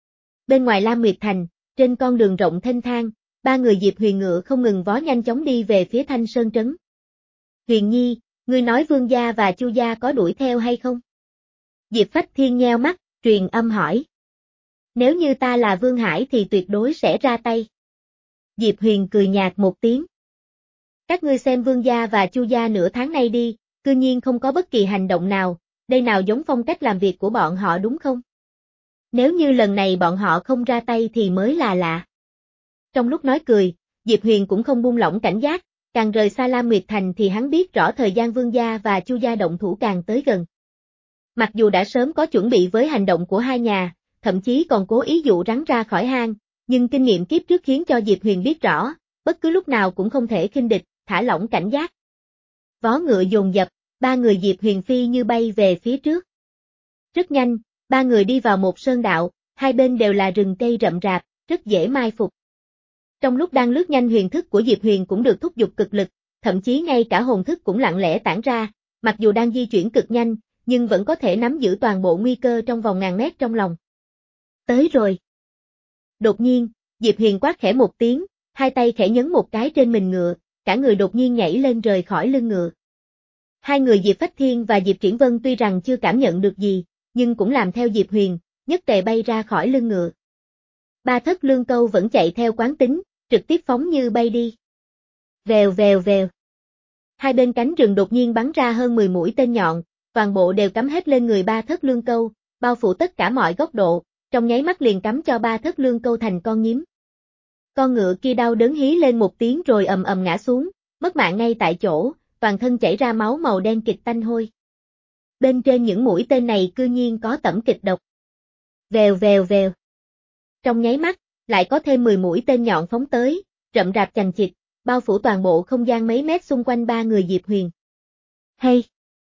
Bên ngoài Lam Nguyệt Thành, trên con đường rộng thênh thang, ba người Diệp Huyền ngựa không ngừng vó nhanh chóng đi về phía Thanh Sơn Trấn. Huyền Nhi, ngươi nói Vương gia và Chu gia có đuổi theo hay không? Diệp Phách Thiên nheo mắt, truyền âm hỏi. Nếu như ta là Vương Hải thì tuyệt đối sẽ ra tay. Diệp Huyền cười nhạt một tiếng. Các ngươi xem Vương gia và Chu gia nửa tháng nay đi, cư nhiên không có bất kỳ hành động nào, đây nào giống phong cách làm việc của bọn họ đúng không? Nếu như lần này bọn họ không ra tay thì mới là lạ. Trong lúc nói cười, Diệp Huyền cũng không buông lỏng cảnh giác, càng rời xa Lam Nguyệt Thành thì hắn biết rõ thời gian Vương gia và Chu gia động thủ càng tới gần. Mặc dù đã sớm có chuẩn bị với hành động của hai nhà, thậm chí còn cố ý dụ rắn ra khỏi hang, nhưng kinh nghiệm kiếp trước khiến cho Diệp Huyền biết rõ, bất cứ lúc nào cũng không thể khinh địch, thả lỏng cảnh giác. Vó ngựa dồn dập, ba người Diệp Huyền phi như bay về phía trước. Rất nhanh, ba người đi vào một sơn đạo, hai bên đều là rừng cây rậm rạp, rất dễ mai phục. Trong lúc đang lướt nhanh huyền thức của Diệp Huyền cũng được thúc giục cực lực, thậm chí ngay cả hồn thức cũng lặng lẽ tản ra, mặc dù đang di chuyển cực nhanh, nhưng vẫn có thể nắm giữ toàn bộ nguy cơ trong vòng ngàn mét trong lòng. Tới rồi. Đột nhiên, Diệp Huyền quát khẽ một tiếng, hai tay khẽ nhấn một cái trên mình ngựa, cả người đột nhiên nhảy lên rời khỏi lưng ngựa. Hai người Diệp Phách Thiên và Diệp Triển Vân tuy rằng chưa cảm nhận được gì, nhưng cũng làm theo Diệp Huyền, nhất tề bay ra khỏi lưng ngựa. Ba thất lương câu vẫn chạy theo quán tính, trực tiếp phóng như bay đi. Vèo vèo vèo. Hai bên cánh rừng đột nhiên bắn ra hơn mười mũi tên nhọn, toàn bộ đều cắm hết lên người ba thất lương câu, bao phủ tất cả mọi góc độ, trong nháy mắt liền cắm cho ba thất lương câu thành con nhím. Con ngựa kia đau đớn hí lên một tiếng rồi ầm ầm ngã xuống, mất mạng ngay tại chỗ, toàn thân chảy ra máu màu đen kịch tanh hôi. Bên trên những mũi tên này cư nhiên có tẩm kịch độc. Vèo vèo vèo. Trong nháy mắt, lại có thêm mười mũi tên nhọn phóng tới, rậm rạp chằng chịt, bao phủ toàn bộ không gian mấy mét xung quanh ba người Diệp Huyền. Hay!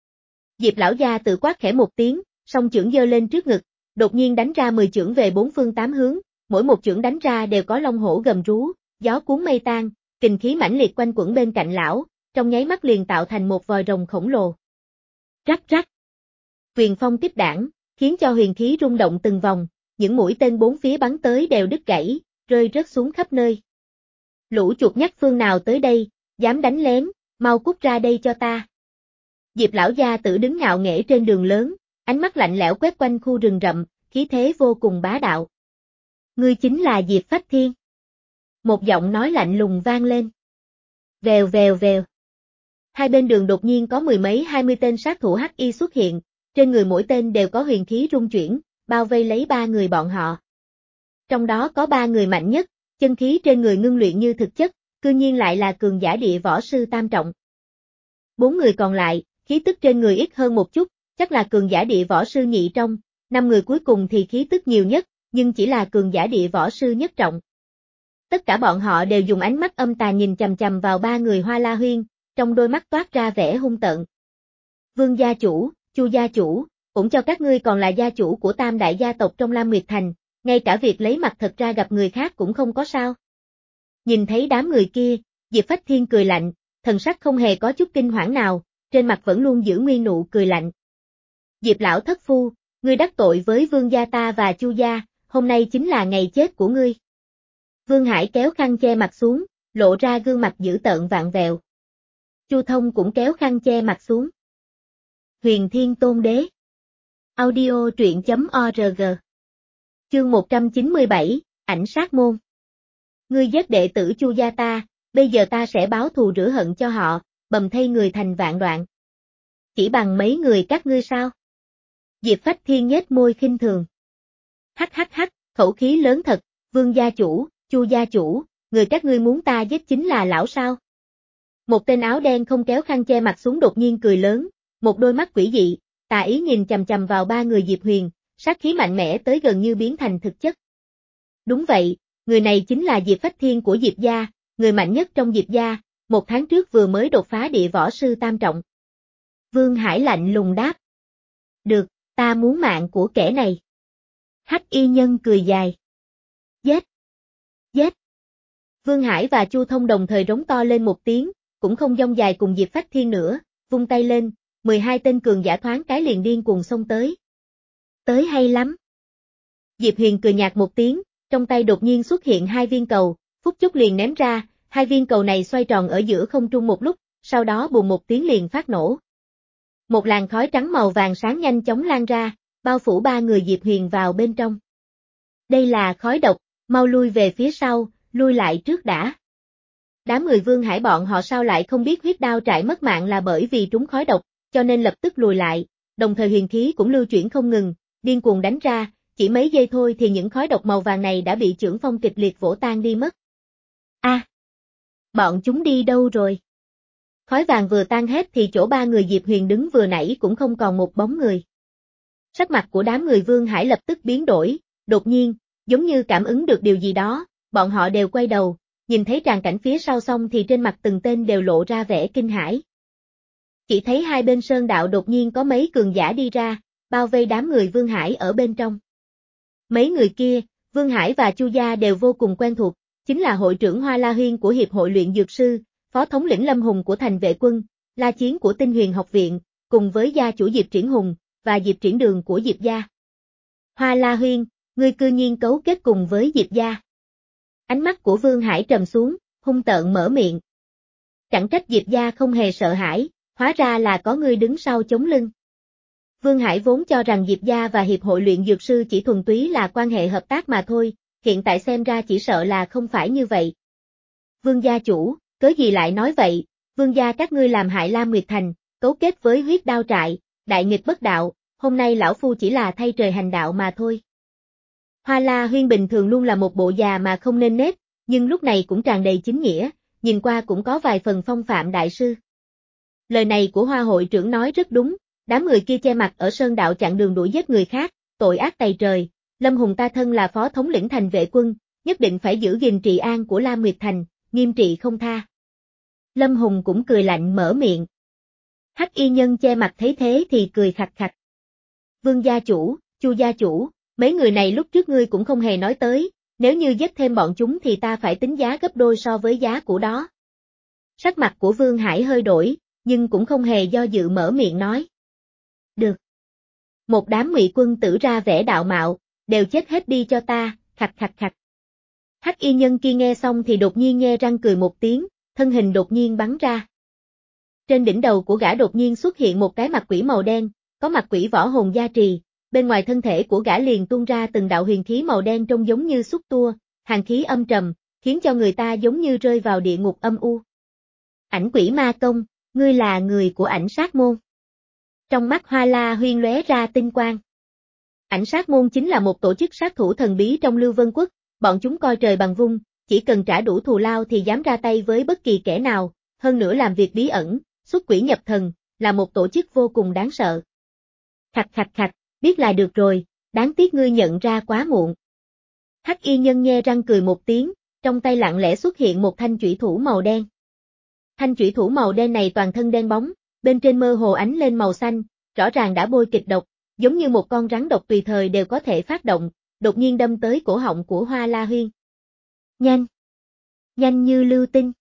Diệp lão gia tự quát khẽ một tiếng, song chưởng giơ lên trước ngực, đột nhiên đánh ra mười chưởng về bốn phương tám hướng, mỗi một chưởng đánh ra đều có long hổ gầm rú, gió cuốn mây tan, kình khí mãnh liệt quanh quẩn bên cạnh lão, trong nháy mắt liền tạo thành một vòi rồng khổng lồ. Rắc rắc. Quyền phong kích đảng, khiến cho huyền khí rung động từng vòng, những mũi tên bốn phía bắn tới đều đứt gãy, rơi rớt xuống khắp nơi. Lũ chuột nhắt phương nào tới đây, dám đánh lén, mau cút ra đây cho ta. Diệp lão gia tử đứng ngạo nghễ trên đường lớn, ánh mắt lạnh lẽo quét quanh khu rừng rậm, khí thế vô cùng bá đạo. Ngươi chính là Diệp Phách Thiên. Một giọng nói lạnh lùng vang lên. Vèo vèo vèo. Hai bên đường đột nhiên có mười mấy hai mươi tên sát thủ hắc y xuất hiện, trên người mỗi tên đều có huyền khí rung chuyển, bao vây lấy ba người bọn họ. Trong đó có ba người mạnh nhất, chân khí trên người ngưng luyện như thực chất, cư nhiên lại là cường giả địa võ sư tam trọng. Bốn người còn lại, khí tức trên người ít hơn một chút, chắc là cường giả địa võ sư nhị trong, năm người cuối cùng thì khí tức nhiều nhất, nhưng chỉ là cường giả địa võ sư nhất trọng. Tất cả bọn họ đều dùng ánh mắt âm tà nhìn chằm chằm vào ba người Hoa La Huyên, trong đôi mắt toát ra vẻ hung tợn. Vương gia chủ, Chu gia chủ, cũng cho các ngươi còn là gia chủ của tam đại gia tộc trong Lam Nguyệt Thành, ngay cả việc lấy mặt thật ra gặp người khác cũng không có sao. Nhìn thấy đám người kia, Diệp Phách Thiên cười lạnh, thần sắc không hề có chút kinh hoảng nào, trên mặt vẫn luôn giữ nguyên nụ cười lạnh. Diệp lão thất phu, ngươi đắc tội với vương gia ta và Chu gia, hôm nay chính là ngày chết của ngươi. Vương Hải kéo khăn che mặt xuống, lộ ra gương mặt dữ tợn vạn vẹo. Chu Thông cũng kéo khăn che mặt xuống. Huyền Thiên Tôn Đế. Audio truyện chấm org. Chương một trăm chín mươi bảy, ảnh sát môn. Ngươi giết đệ tử Chu gia ta, bây giờ ta sẽ báo thù rửa hận cho họ, bầm thây người thành vạn đoạn. Chỉ bằng mấy người các ngươi sao? Diệp Phách Thiên nhếch môi khinh thường. Hắc hắc hắc, khẩu khí lớn thật, Vương gia chủ, Chu gia chủ, người các ngươi muốn ta giết chính là lão sao? Một tên áo đen không kéo khăn che mặt xuống đột nhiên cười lớn, một đôi mắt quỷ dị, tà ý nhìn chằm chằm vào ba người Diệp Huyền, sát khí mạnh mẽ tới gần như biến thành thực chất. Đúng vậy, người này chính là Diệp Phách Thiên của Diệp gia, người mạnh nhất trong Diệp gia, một tháng trước vừa mới đột phá địa võ sư tam trọng. Vương Hải lạnh lùng đáp. Được, ta muốn mạng của kẻ này. Hắc y nhân cười dài. Giết! Giết! Vương Hải và Chu Thông đồng thời rống to lên một tiếng, cũng không dông dài cùng Diệp Phách Thiên nữa, vung tay lên, mười hai tên cường giả thoáng cái liền điên cuồng xông tới. Tới hay lắm! Diệp Huyền cười nhạt một tiếng, trong tay đột nhiên xuất hiện hai viên cầu, phút chốc liền ném ra, hai viên cầu này xoay tròn ở giữa không trung một lúc, sau đó bùm một tiếng liền phát nổ. Một làn khói trắng màu vàng sáng nhanh chóng lan ra, bao phủ ba người Diệp Huyền vào bên trong. Đây là khói độc, mau lui về phía sau, lui lại trước đã. Đám người Vương Hải bọn họ sao lại không biết huyết đao trại mất mạng là bởi vì trúng khói độc, cho nên lập tức lùi lại, đồng thời huyền khí cũng lưu chuyển không ngừng, điên cuồng đánh ra, chỉ mấy giây thôi thì những khói độc màu vàng này đã bị chưởng phong kịch liệt vỗ tan đi mất. A, à, bọn chúng đi đâu rồi? Khói vàng vừa tan hết thì chỗ ba người Diệp Huyền đứng vừa nãy cũng không còn một bóng người. Sắc mặt của đám người Vương Hải lập tức biến đổi, đột nhiên, giống như cảm ứng được điều gì đó, bọn họ đều quay đầu, nhìn thấy tràng cảnh phía sau xong thì trên mặt từng tên đều lộ ra vẻ kinh hãi. Chỉ thấy hai bên sơn đạo đột nhiên có mấy cường giả đi ra, bao vây đám người Vương Hải ở bên trong. Mấy người kia, Vương Hải và Chu gia đều vô cùng quen thuộc, chính là hội trưởng Hoa La Huyên của Hiệp hội luyện dược sư, phó thống lĩnh Lâm Hùng của thành vệ quân, La Chiến của Tinh Huyền học viện, cùng với gia chủ Diệp Triển Hùng, và Diệp Triển Đường của Diệp gia. Hoa La Huyên, ngươi cư nhiên cấu kết cùng với Diệp gia. Ánh mắt của Vương Hải trầm xuống, hung tợn mở miệng. Chẳng trách Diệp gia không hề sợ hãi, hóa ra là có ngươi đứng sau chống lưng. Vương Hải vốn cho rằng Diệp gia và Hiệp hội luyện dược sư chỉ thuần túy là quan hệ hợp tác mà thôi, hiện tại xem ra chỉ sợ là không phải như vậy. Vương gia chủ, cớ gì lại nói vậy, Vương gia các ngươi làm hại Lam Nguyệt Thành, cấu kết với huyết đao trại, đại nghịch bất đạo, hôm nay lão phu chỉ là thay trời hành đạo mà thôi. Hoa La Huyên bình thường luôn là một bộ già mà không nên nết, nhưng lúc này cũng tràn đầy chính nghĩa, nhìn qua cũng có vài phần phong phạm đại sư. Lời này của Hoa hội trưởng nói rất đúng, đám người kia che mặt ở sơn đạo chặn đường đuổi giết người khác, tội ác tày trời, Lâm Hùng ta thân là phó thống lĩnh thành vệ quân, nhất định phải giữ gìn trị an của Lam Nguyệt Thành, nghiêm trị không tha. Lâm Hùng cũng cười lạnh mở miệng. Hắc y nhân che mặt thấy thế thì cười khạch khạch. Vương gia chủ, Chu gia chủ, mấy người này lúc trước ngươi cũng không hề nói tới, nếu như giết thêm bọn chúng thì ta phải tính giá gấp đôi so với giá của đó. Sắc mặt của Vương Hải hơi đổi, nhưng cũng không hề do dự mở miệng nói. Được. Một đám ngụy quân tử ra vẻ đạo mạo, đều chết hết đi cho ta, khạch khạch khạch. Hắc y nhân kia nghe xong thì đột nhiên nhe răng cười một tiếng, thân hình đột nhiên bắn ra. Trên đỉnh đầu của gã đột nhiên xuất hiện một cái mặt quỷ màu đen, có mặt quỷ võ hồn gia trì, bên ngoài thân thể của gã liền tuôn ra từng đạo huyền khí màu đen trông giống như xúc tua, hàn khí âm trầm, khiến cho người ta giống như rơi vào địa ngục âm u. Ảnh quỷ ma công, ngươi là người của ảnh sát môn. Trong mắt Hoa La Huyên lóe ra tinh quang. Ảnh sát môn chính là một tổ chức sát thủ thần bí trong Lưu Vân Quốc, bọn chúng coi trời bằng vung, chỉ cần trả đủ thù lao thì dám ra tay với bất kỳ kẻ nào, hơn nữa làm việc bí ẩn, xuất quỷ nhập thần, là một tổ chức vô cùng đáng sợ. Khạch khạch khạch, biết là được rồi, đáng tiếc ngươi nhận ra quá muộn. Hắc y nhân nhe răng cười một tiếng, trong tay lặng lẽ xuất hiện một thanh chủy thủ màu đen. Thanh chủy thủ màu đen này toàn thân đen bóng, bên trên mơ hồ ánh lên màu xanh, rõ ràng đã bôi kịch độc, giống như một con rắn độc tùy thời đều có thể phát động, đột nhiên đâm tới cổ họng của Hoa La Huyên. Nhanh! Nhanh như lưu tinh!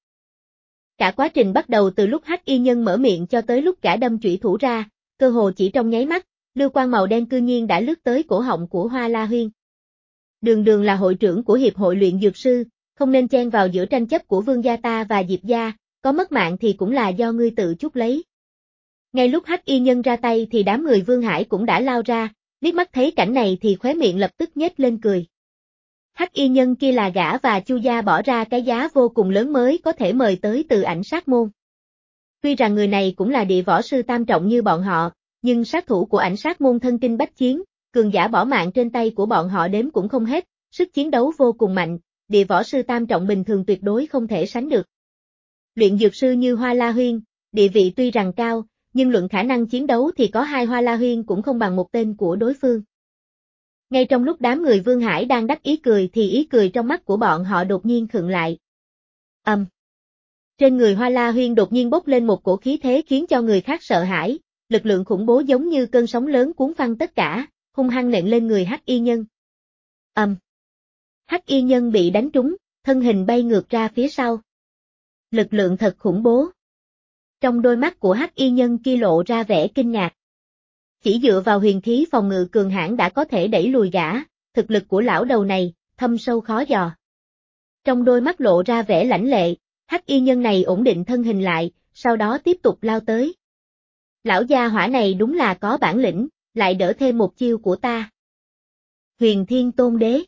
Cả quá trình bắt đầu từ lúc Hắc y nhân mở miệng cho tới lúc cả đâm chủy thủ ra, cơ hồ chỉ trong nháy mắt, lưu quang màu đen cư nhiên đã lướt tới cổ họng của Hoa La Huyên. Đường Đường là hội trưởng của Hiệp hội luyện dược sư, không nên chen vào giữa tranh chấp của Vương gia ta và Diệp gia, có mất mạng thì cũng là do ngươi tự chuốc lấy. Ngay lúc Hắc y nhân ra tay thì đám người Vương Hải cũng đã lao ra, liếc mắt thấy cảnh này thì khóe miệng lập tức nhếch lên cười. Hắc y nhân kia là gã và Chu gia bỏ ra cái giá vô cùng lớn mới có thể mời tới từ ảnh sát môn. Tuy rằng người này cũng là địa võ sư tam trọng như bọn họ, nhưng sát thủ của ảnh sát môn thân kinh bách chiến, cường giả bỏ mạng trên tay của bọn họ đếm cũng không hết, sức chiến đấu vô cùng mạnh, địa võ sư tam trọng bình thường tuyệt đối không thể sánh được. Luyện dược sư như Hoa La Huyên, địa vị tuy rằng cao, nhưng luận khả năng chiến đấu thì có hai Hoa La Huyên cũng không bằng một tên của đối phương. Ngay trong lúc đám người Vương Hải đang đắc ý cười thì ý cười trong mắt của bọn họ đột nhiên khựng lại. Ầm. Um. Trên người Hoa La Huyên đột nhiên bốc lên một cổ khí thế khiến cho người khác sợ hãi, lực lượng khủng bố giống như cơn sóng lớn cuốn phăng tất cả, hung hăng nện lên người Hắc y nhân. Ầm. Um. Hắc y nhân bị đánh trúng, thân hình bay ngược ra phía sau. Lực lượng thật khủng bố. Trong đôi mắt của Hắc y nhân kia lộ ra vẻ kinh ngạc. Chỉ dựa vào huyền khí phòng ngự cường hãn đã có thể đẩy lùi gã, thực lực của lão đầu này, thâm sâu khó dò. Trong đôi mắt lộ ra vẻ lãnh lệ, Hắc y nhân này ổn định thân hình lại, sau đó tiếp tục lao tới. Lão gia hỏa này đúng là có bản lĩnh, lại đỡ thêm một chiêu của ta. Huyền Thiên Tôn Đế.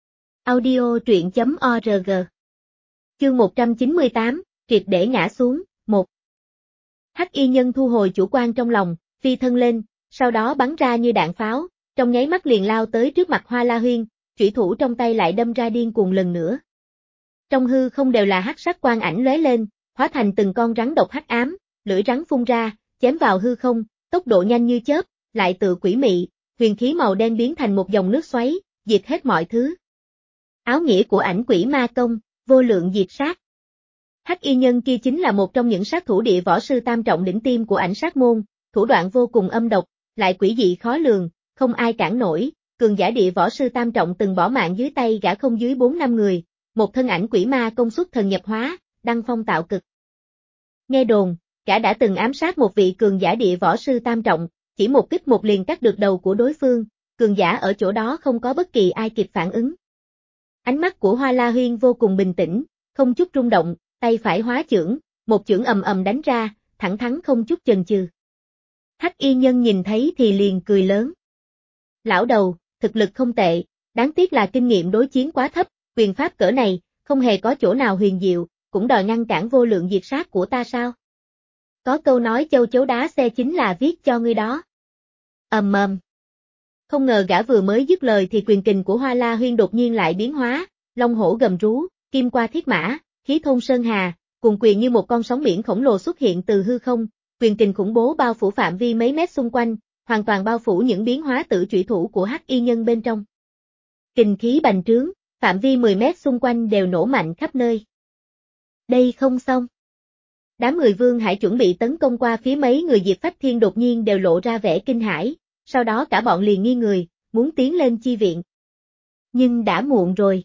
Audio truyện chấm org. Chương một trăm chín mươi tám, triệt để ngã xuống, một. Hắc y nhân thu hồi chủ quan trong lòng, phi thân lên, sau đó bắn ra như đạn pháo, trong nháy mắt liền lao tới trước mặt Hoa La Huyên, chủy thủ trong tay lại đâm ra điên cuồng lần nữa. Trong hư không đều là hắc sắc quang ảnh lóe lên, hóa thành từng con rắn độc hắc ám, lưỡi rắn phun ra, chém vào hư không, tốc độ nhanh như chớp, lại tự quỷ mị, huyền khí màu đen biến thành một dòng nước xoáy, diệt hết mọi thứ. Áo nghĩa của ảnh quỷ ma công, vô lượng diệt sát. Hắc y nhân kia chính là một trong những sát thủ địa võ sư tam trọng đỉnh tiêm của ảnh sát môn, thủ đoạn vô cùng âm độc, lại quỷ dị khó lường, không ai cản nổi, cường giả địa võ sư tam trọng từng bỏ mạng dưới tay gã không dưới bốn năm người, một thân ảnh quỷ ma công suất thần nhập hóa, đăng phong tạo cực. Nghe đồn, gã đã từng ám sát một vị cường giả địa võ sư tam trọng, chỉ một kích một liền cắt được đầu của đối phương, cường giả ở chỗ đó không có bất kỳ ai kịp phản ứng. Ánh mắt của Hoa La Huyên vô cùng bình tĩnh, không chút rung động, tay phải hóa chưởng, một chưởng ầm ầm đánh ra, thẳng thắn không chút chần chừ. Hắc y nhân nhìn thấy thì liền cười lớn. Lão đầu, thực lực không tệ, đáng tiếc là kinh nghiệm đối chiến quá thấp, quyền pháp cỡ này, không hề có chỗ nào huyền diệu, cũng đòi ngăn cản vô lượng diệt sát của ta sao? Có câu nói châu chấu đá xe chính là viết cho ngươi đó. Ầm ầm. Không ngờ gã vừa mới dứt lời thì quyền kình của Hoa La Huyên đột nhiên lại biến hóa, long hổ gầm rú, kim qua thiết mã, khí thôn sơn hà, cuồn quyền như một con sóng biển khổng lồ xuất hiện từ hư không, quyền kình khủng bố bao phủ phạm vi mấy mét xung quanh, hoàn toàn bao phủ những biến hóa tử chủy thủ của Hắc Y Nhân bên trong. Kình khí bành trướng, phạm vi mười mét xung quanh đều nổ mạnh khắp nơi. Đây không xong. Đám người Vương Hải chuẩn bị tấn công qua phía mấy người Diệp Phách Thiên đột nhiên đều lộ ra vẻ kinh hãi, sau đó cả bọn liền nghi người, muốn tiến lên chi viện. Nhưng đã muộn rồi.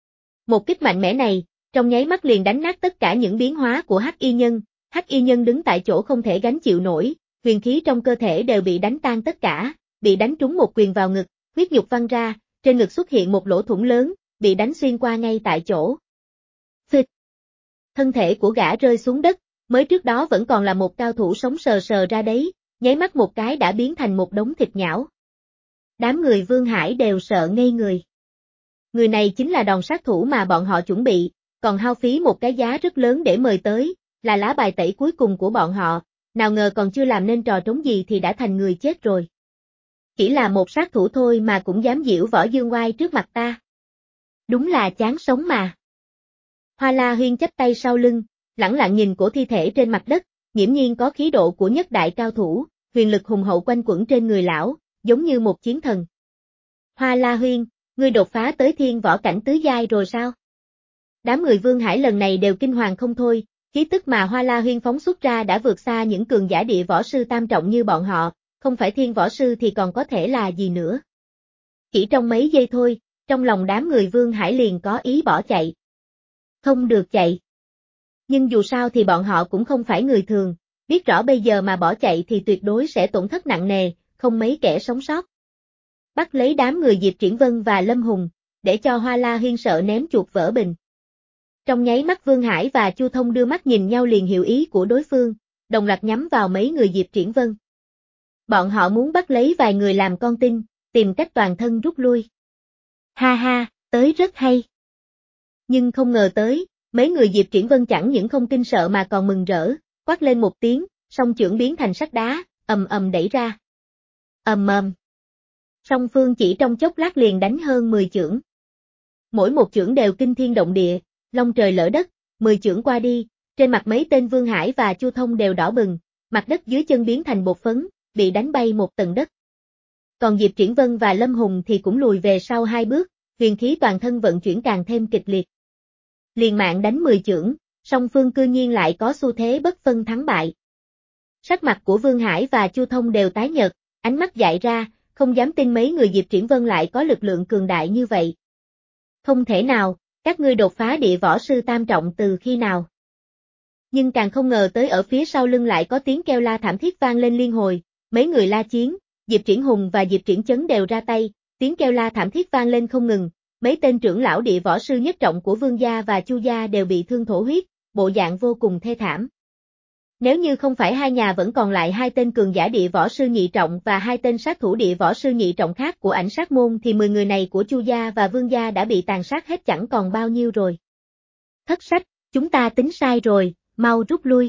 Một kích mạnh mẽ này, trong nháy mắt liền đánh nát tất cả những biến hóa của Hắc Y Nhân, Hắc Y Nhân đứng tại chỗ không thể gánh chịu nổi, huyền khí trong cơ thể đều bị đánh tan tất cả, bị đánh trúng một quyền vào ngực, huyết nhục văng ra, trên ngực xuất hiện một lỗ thủng lớn, bị đánh xuyên qua ngay tại chỗ. Phịch. Thân thể của gã rơi xuống đất, mới trước đó vẫn còn là một cao thủ sống sờ sờ ra đấy, nháy mắt một cái đã biến thành một đống thịt nhão. Đám người Vương Hải đều sợ ngây người. Người này chính là đòn sát thủ mà bọn họ chuẩn bị, còn hao phí một cái giá rất lớn để mời tới, là lá bài tẩy cuối cùng của bọn họ, nào ngờ còn chưa làm nên trò trống gì thì đã thành người chết rồi. Chỉ là một sát thủ thôi mà cũng dám giễu võ dương oai trước mặt ta. Đúng là chán sống mà. Hoa La Huyên chắp tay sau lưng, lẳng lặng nhìn cổ thi thể trên mặt đất, nghiễm nhiên có khí độ của nhất đại cao thủ, huyền lực hùng hậu quanh quẩn trên người lão, giống như một chiến thần. Hoa La Huyên, ngươi đột phá tới thiên võ cảnh tứ giai rồi sao? Đám người Vương Hải lần này đều kinh hoàng không thôi, khí tức mà Hoa La Huyên phóng xuất ra đã vượt xa những cường giả địa võ sư tam trọng như bọn họ, không phải thiên võ sư thì còn có thể là gì nữa. Chỉ trong mấy giây thôi, trong lòng đám người Vương Hải liền có ý bỏ chạy. Không được chạy. Nhưng dù sao thì bọn họ cũng không phải người thường, biết rõ bây giờ mà bỏ chạy thì tuyệt đối sẽ tổn thất nặng nề, không mấy kẻ sống sót. Bắt lấy đám người Diệp Triển Vân và Lâm Hùng, để cho Hoa La Huyên sợ ném chuột vỡ bình. Trong nháy mắt Vương Hải và Chu Thông đưa mắt nhìn nhau liền hiểu ý của đối phương, đồng loạt nhắm vào mấy người Diệp Triển Vân. Bọn họ muốn bắt lấy vài người làm con tin, tìm cách toàn thân rút lui. Ha ha, tới rất hay. Nhưng không ngờ tới, mấy người Diệp Triển Vân chẳng những không kinh sợ mà còn mừng rỡ, quát lên một tiếng, song chưởng biến thành sắt đá, ầm ầm đẩy ra. Ầm ầm. Song phương chỉ trong chốc lát liền đánh hơn mười chưởng. Mỗi một chưởng đều kinh thiên động địa, long trời lỡ đất, mười chưởng qua đi, trên mặt mấy tên Vương Hải và Chu Thông đều đỏ bừng, mặt đất dưới chân biến thành bột phấn, bị đánh bay một tầng đất. Còn Diệp Triển Vân và Lâm Hùng thì cũng lùi về sau hai bước, huyền khí toàn thân vận chuyển càng thêm kịch liệt. Liền mạng đánh mười chưởng, song phương cư nhiên lại có xu thế bất phân thắng bại. Sắc mặt của Vương Hải và Chu Thông đều tái nhợt, ánh mắt dại ra, không dám tin mấy người Diệp Triển Vân lại có lực lượng cường đại như vậy. Không thể nào, các ngươi đột phá địa võ sư tam trọng từ khi nào? Nhưng càng không ngờ tới ở phía sau lưng lại có tiếng kêu la thảm thiết vang lên liên hồi, mấy người la chiến, Diệp Triển Hùng và Diệp Triển Chấn đều ra tay, tiếng kêu la thảm thiết vang lên không ngừng, mấy tên trưởng lão địa võ sư nhất trọng của Vương gia và Chu gia đều bị thương thổ huyết, bộ dạng vô cùng thê thảm. Nếu như không phải hai nhà vẫn còn lại hai tên cường giả địa võ sư nhị trọng và hai tên sát thủ địa võ sư nhị trọng khác của Ảnh Sát môn thì mười người này của Chu gia và Vương gia đã bị tàn sát hết chẳng còn bao nhiêu rồi. Thất sách, chúng ta tính sai rồi, mau rút lui.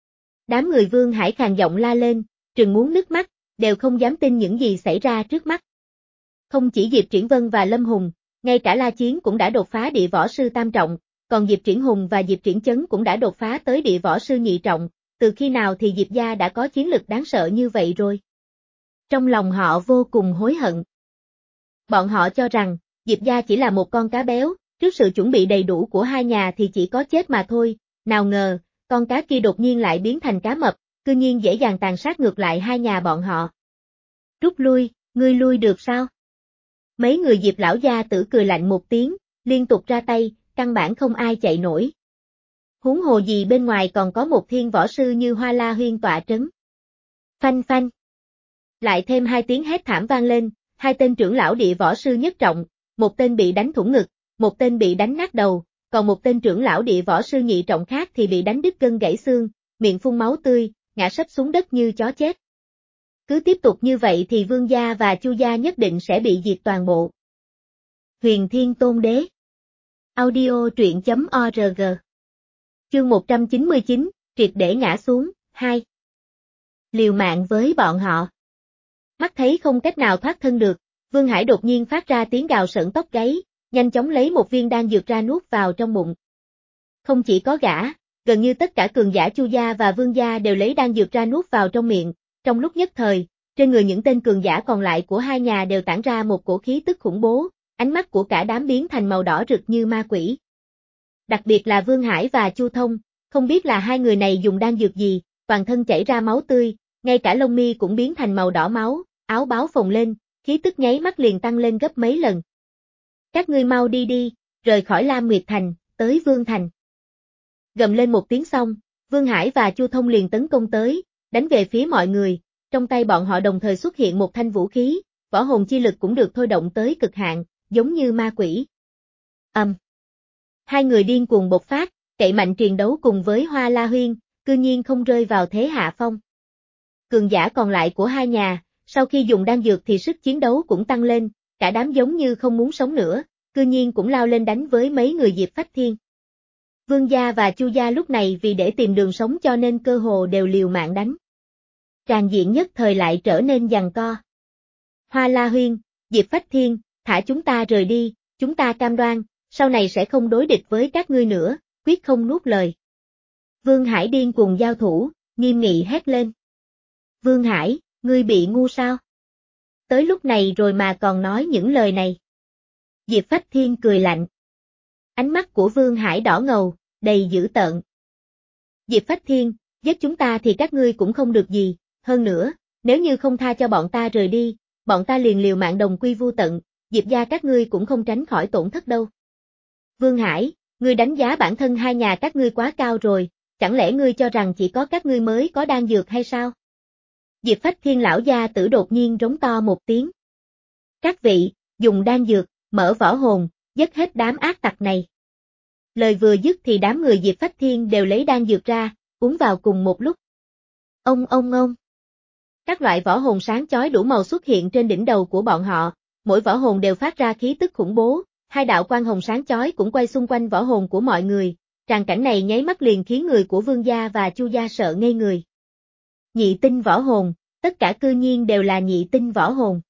Đám người Vương Hải khàn giọng la lên, trừng muốn nước mắt, đều không dám tin những gì xảy ra trước mắt. Không chỉ Diệp Triển Vân và Lâm Hùng, ngay cả La Chiến cũng đã đột phá địa võ sư tam trọng, còn Diệp Triển Hùng và Diệp Triển Chấn cũng đã đột phá tới địa võ sư nhị trọng, từ khi nào thì Diệp gia đã có chiến lực đáng sợ như vậy rồi. Trong lòng họ vô cùng hối hận. Bọn họ cho rằng, Diệp gia chỉ là một con cá béo, trước sự chuẩn bị đầy đủ của hai nhà thì chỉ có chết mà thôi, nào ngờ, con cá kia đột nhiên lại biến thành cá mập, cư nhiên dễ dàng tàn sát ngược lại hai nhà bọn họ. Rút lui, ngươi lui được sao? Mấy người Diệp lão gia tử cười lạnh một tiếng, liên tục ra tay, căn bản không ai chạy nổi. Huống hồ gì bên ngoài còn có một thiên võ sư như Hoa La Huyên tọa trấn. Phanh phanh. Lại thêm hai tiếng hét thảm vang lên, hai tên trưởng lão địa võ sư nhất trọng, một tên bị đánh thủng ngực, một tên bị đánh nát đầu, còn một tên trưởng lão địa võ sư nhị trọng khác thì bị đánh đứt gân gãy xương, miệng phun máu tươi, ngã sấp xuống đất như chó chết. Cứ tiếp tục như vậy thì Vương gia và Chu gia nhất định sẽ bị diệt toàn bộ. Huyền Thiên Tôn Đế. Audio truyện chấm org. Chương một trăm chín mươi chín, triệt để ngã xuống, hai. Liều mạng với bọn họ. Mắt thấy không cách nào thoát thân được, Vương Hải đột nhiên phát ra tiếng gào sởn tóc gáy, nhanh chóng lấy một viên đan dược ra nuốt vào trong bụng. Không chỉ có gã, gần như tất cả cường giả Chu gia và Vương gia đều lấy đan dược ra nuốt vào trong miệng, trong lúc nhất thời, trên người những tên cường giả còn lại của hai nhà đều tản ra một cổ khí tức khủng bố, ánh mắt của cả đám biến thành màu đỏ rực như ma quỷ. Đặc biệt là Vương Hải và Chu Thông, không biết là hai người này dùng đan dược gì, toàn thân chảy ra máu tươi, ngay cả lông mi cũng biến thành màu đỏ máu, áo báo phồng lên, khí tức nháy mắt liền tăng lên gấp mấy lần. Các ngươi mau đi đi, rời khỏi Lam Nguyệt Thành, tới Vương Thành. Gầm lên một tiếng xong, Vương Hải và Chu Thông liền tấn công tới, đánh về phía mọi người, trong tay bọn họ đồng thời xuất hiện một thanh vũ khí, võ hồn chi lực cũng được thôi động tới cực hạn, giống như ma quỷ. Âm. Um. Hai người điên cuồng bộc phát, cậy mạnh truyền đấu cùng với Hoa La Huyên, cư nhiên không rơi vào thế hạ phong. Cường giả còn lại của hai nhà, sau khi dùng đan dược thì sức chiến đấu cũng tăng lên, cả đám giống như không muốn sống nữa, cư nhiên cũng lao lên đánh với mấy người Diệp Phách Thiên. Vương gia và Chu gia lúc này vì để tìm đường sống cho nên cơ hồ đều liều mạng đánh. Tràn diện nhất thời lại trở nên giằng co. Hoa La Huyên, Diệp Phách Thiên, thả chúng ta rời đi, chúng ta cam đoan, sau này sẽ không đối địch với các ngươi nữa, quyết không nuốt lời. Vương Hải điên cuồng giao thủ, nghiêm nghị hét lên. Vương Hải, ngươi bị ngu sao? Tới lúc này rồi mà còn nói những lời này. Diệp Phách Thiên cười lạnh. Ánh mắt của Vương Hải đỏ ngầu, đầy dữ tợn. Diệp Phách Thiên, giết chúng ta thì các ngươi cũng không được gì, hơn nữa, nếu như không tha cho bọn ta rời đi, bọn ta liền liều mạng đồng quy vu tận, Diệp gia các ngươi cũng không tránh khỏi tổn thất đâu. Vương Hải, ngươi đánh giá bản thân hai nhà các ngươi quá cao rồi, chẳng lẽ ngươi cho rằng chỉ có các ngươi mới có đan dược hay sao? Diệp Phách Thiên lão gia tử đột nhiên rống to một tiếng. Các vị, dùng đan dược, mở võ hồn, giết hết đám ác tặc này. Lời vừa dứt thì đám người Diệp Phách Thiên đều lấy đan dược ra, uống vào cùng một lúc. Ông ông ông. Các loại võ hồn sáng chói đủ màu xuất hiện trên đỉnh đầu của bọn họ, mỗi võ hồn đều phát ra khí tức khủng bố, hai đạo quang hồng sáng chói cũng quay xung quanh võ hồn của mọi người, tràng cảnh này nháy mắt liền khiến người của Vương gia và Chu gia sợ ngây người. Nhị tinh võ hồn, tất cả cư nhiên đều là nhị tinh võ hồn.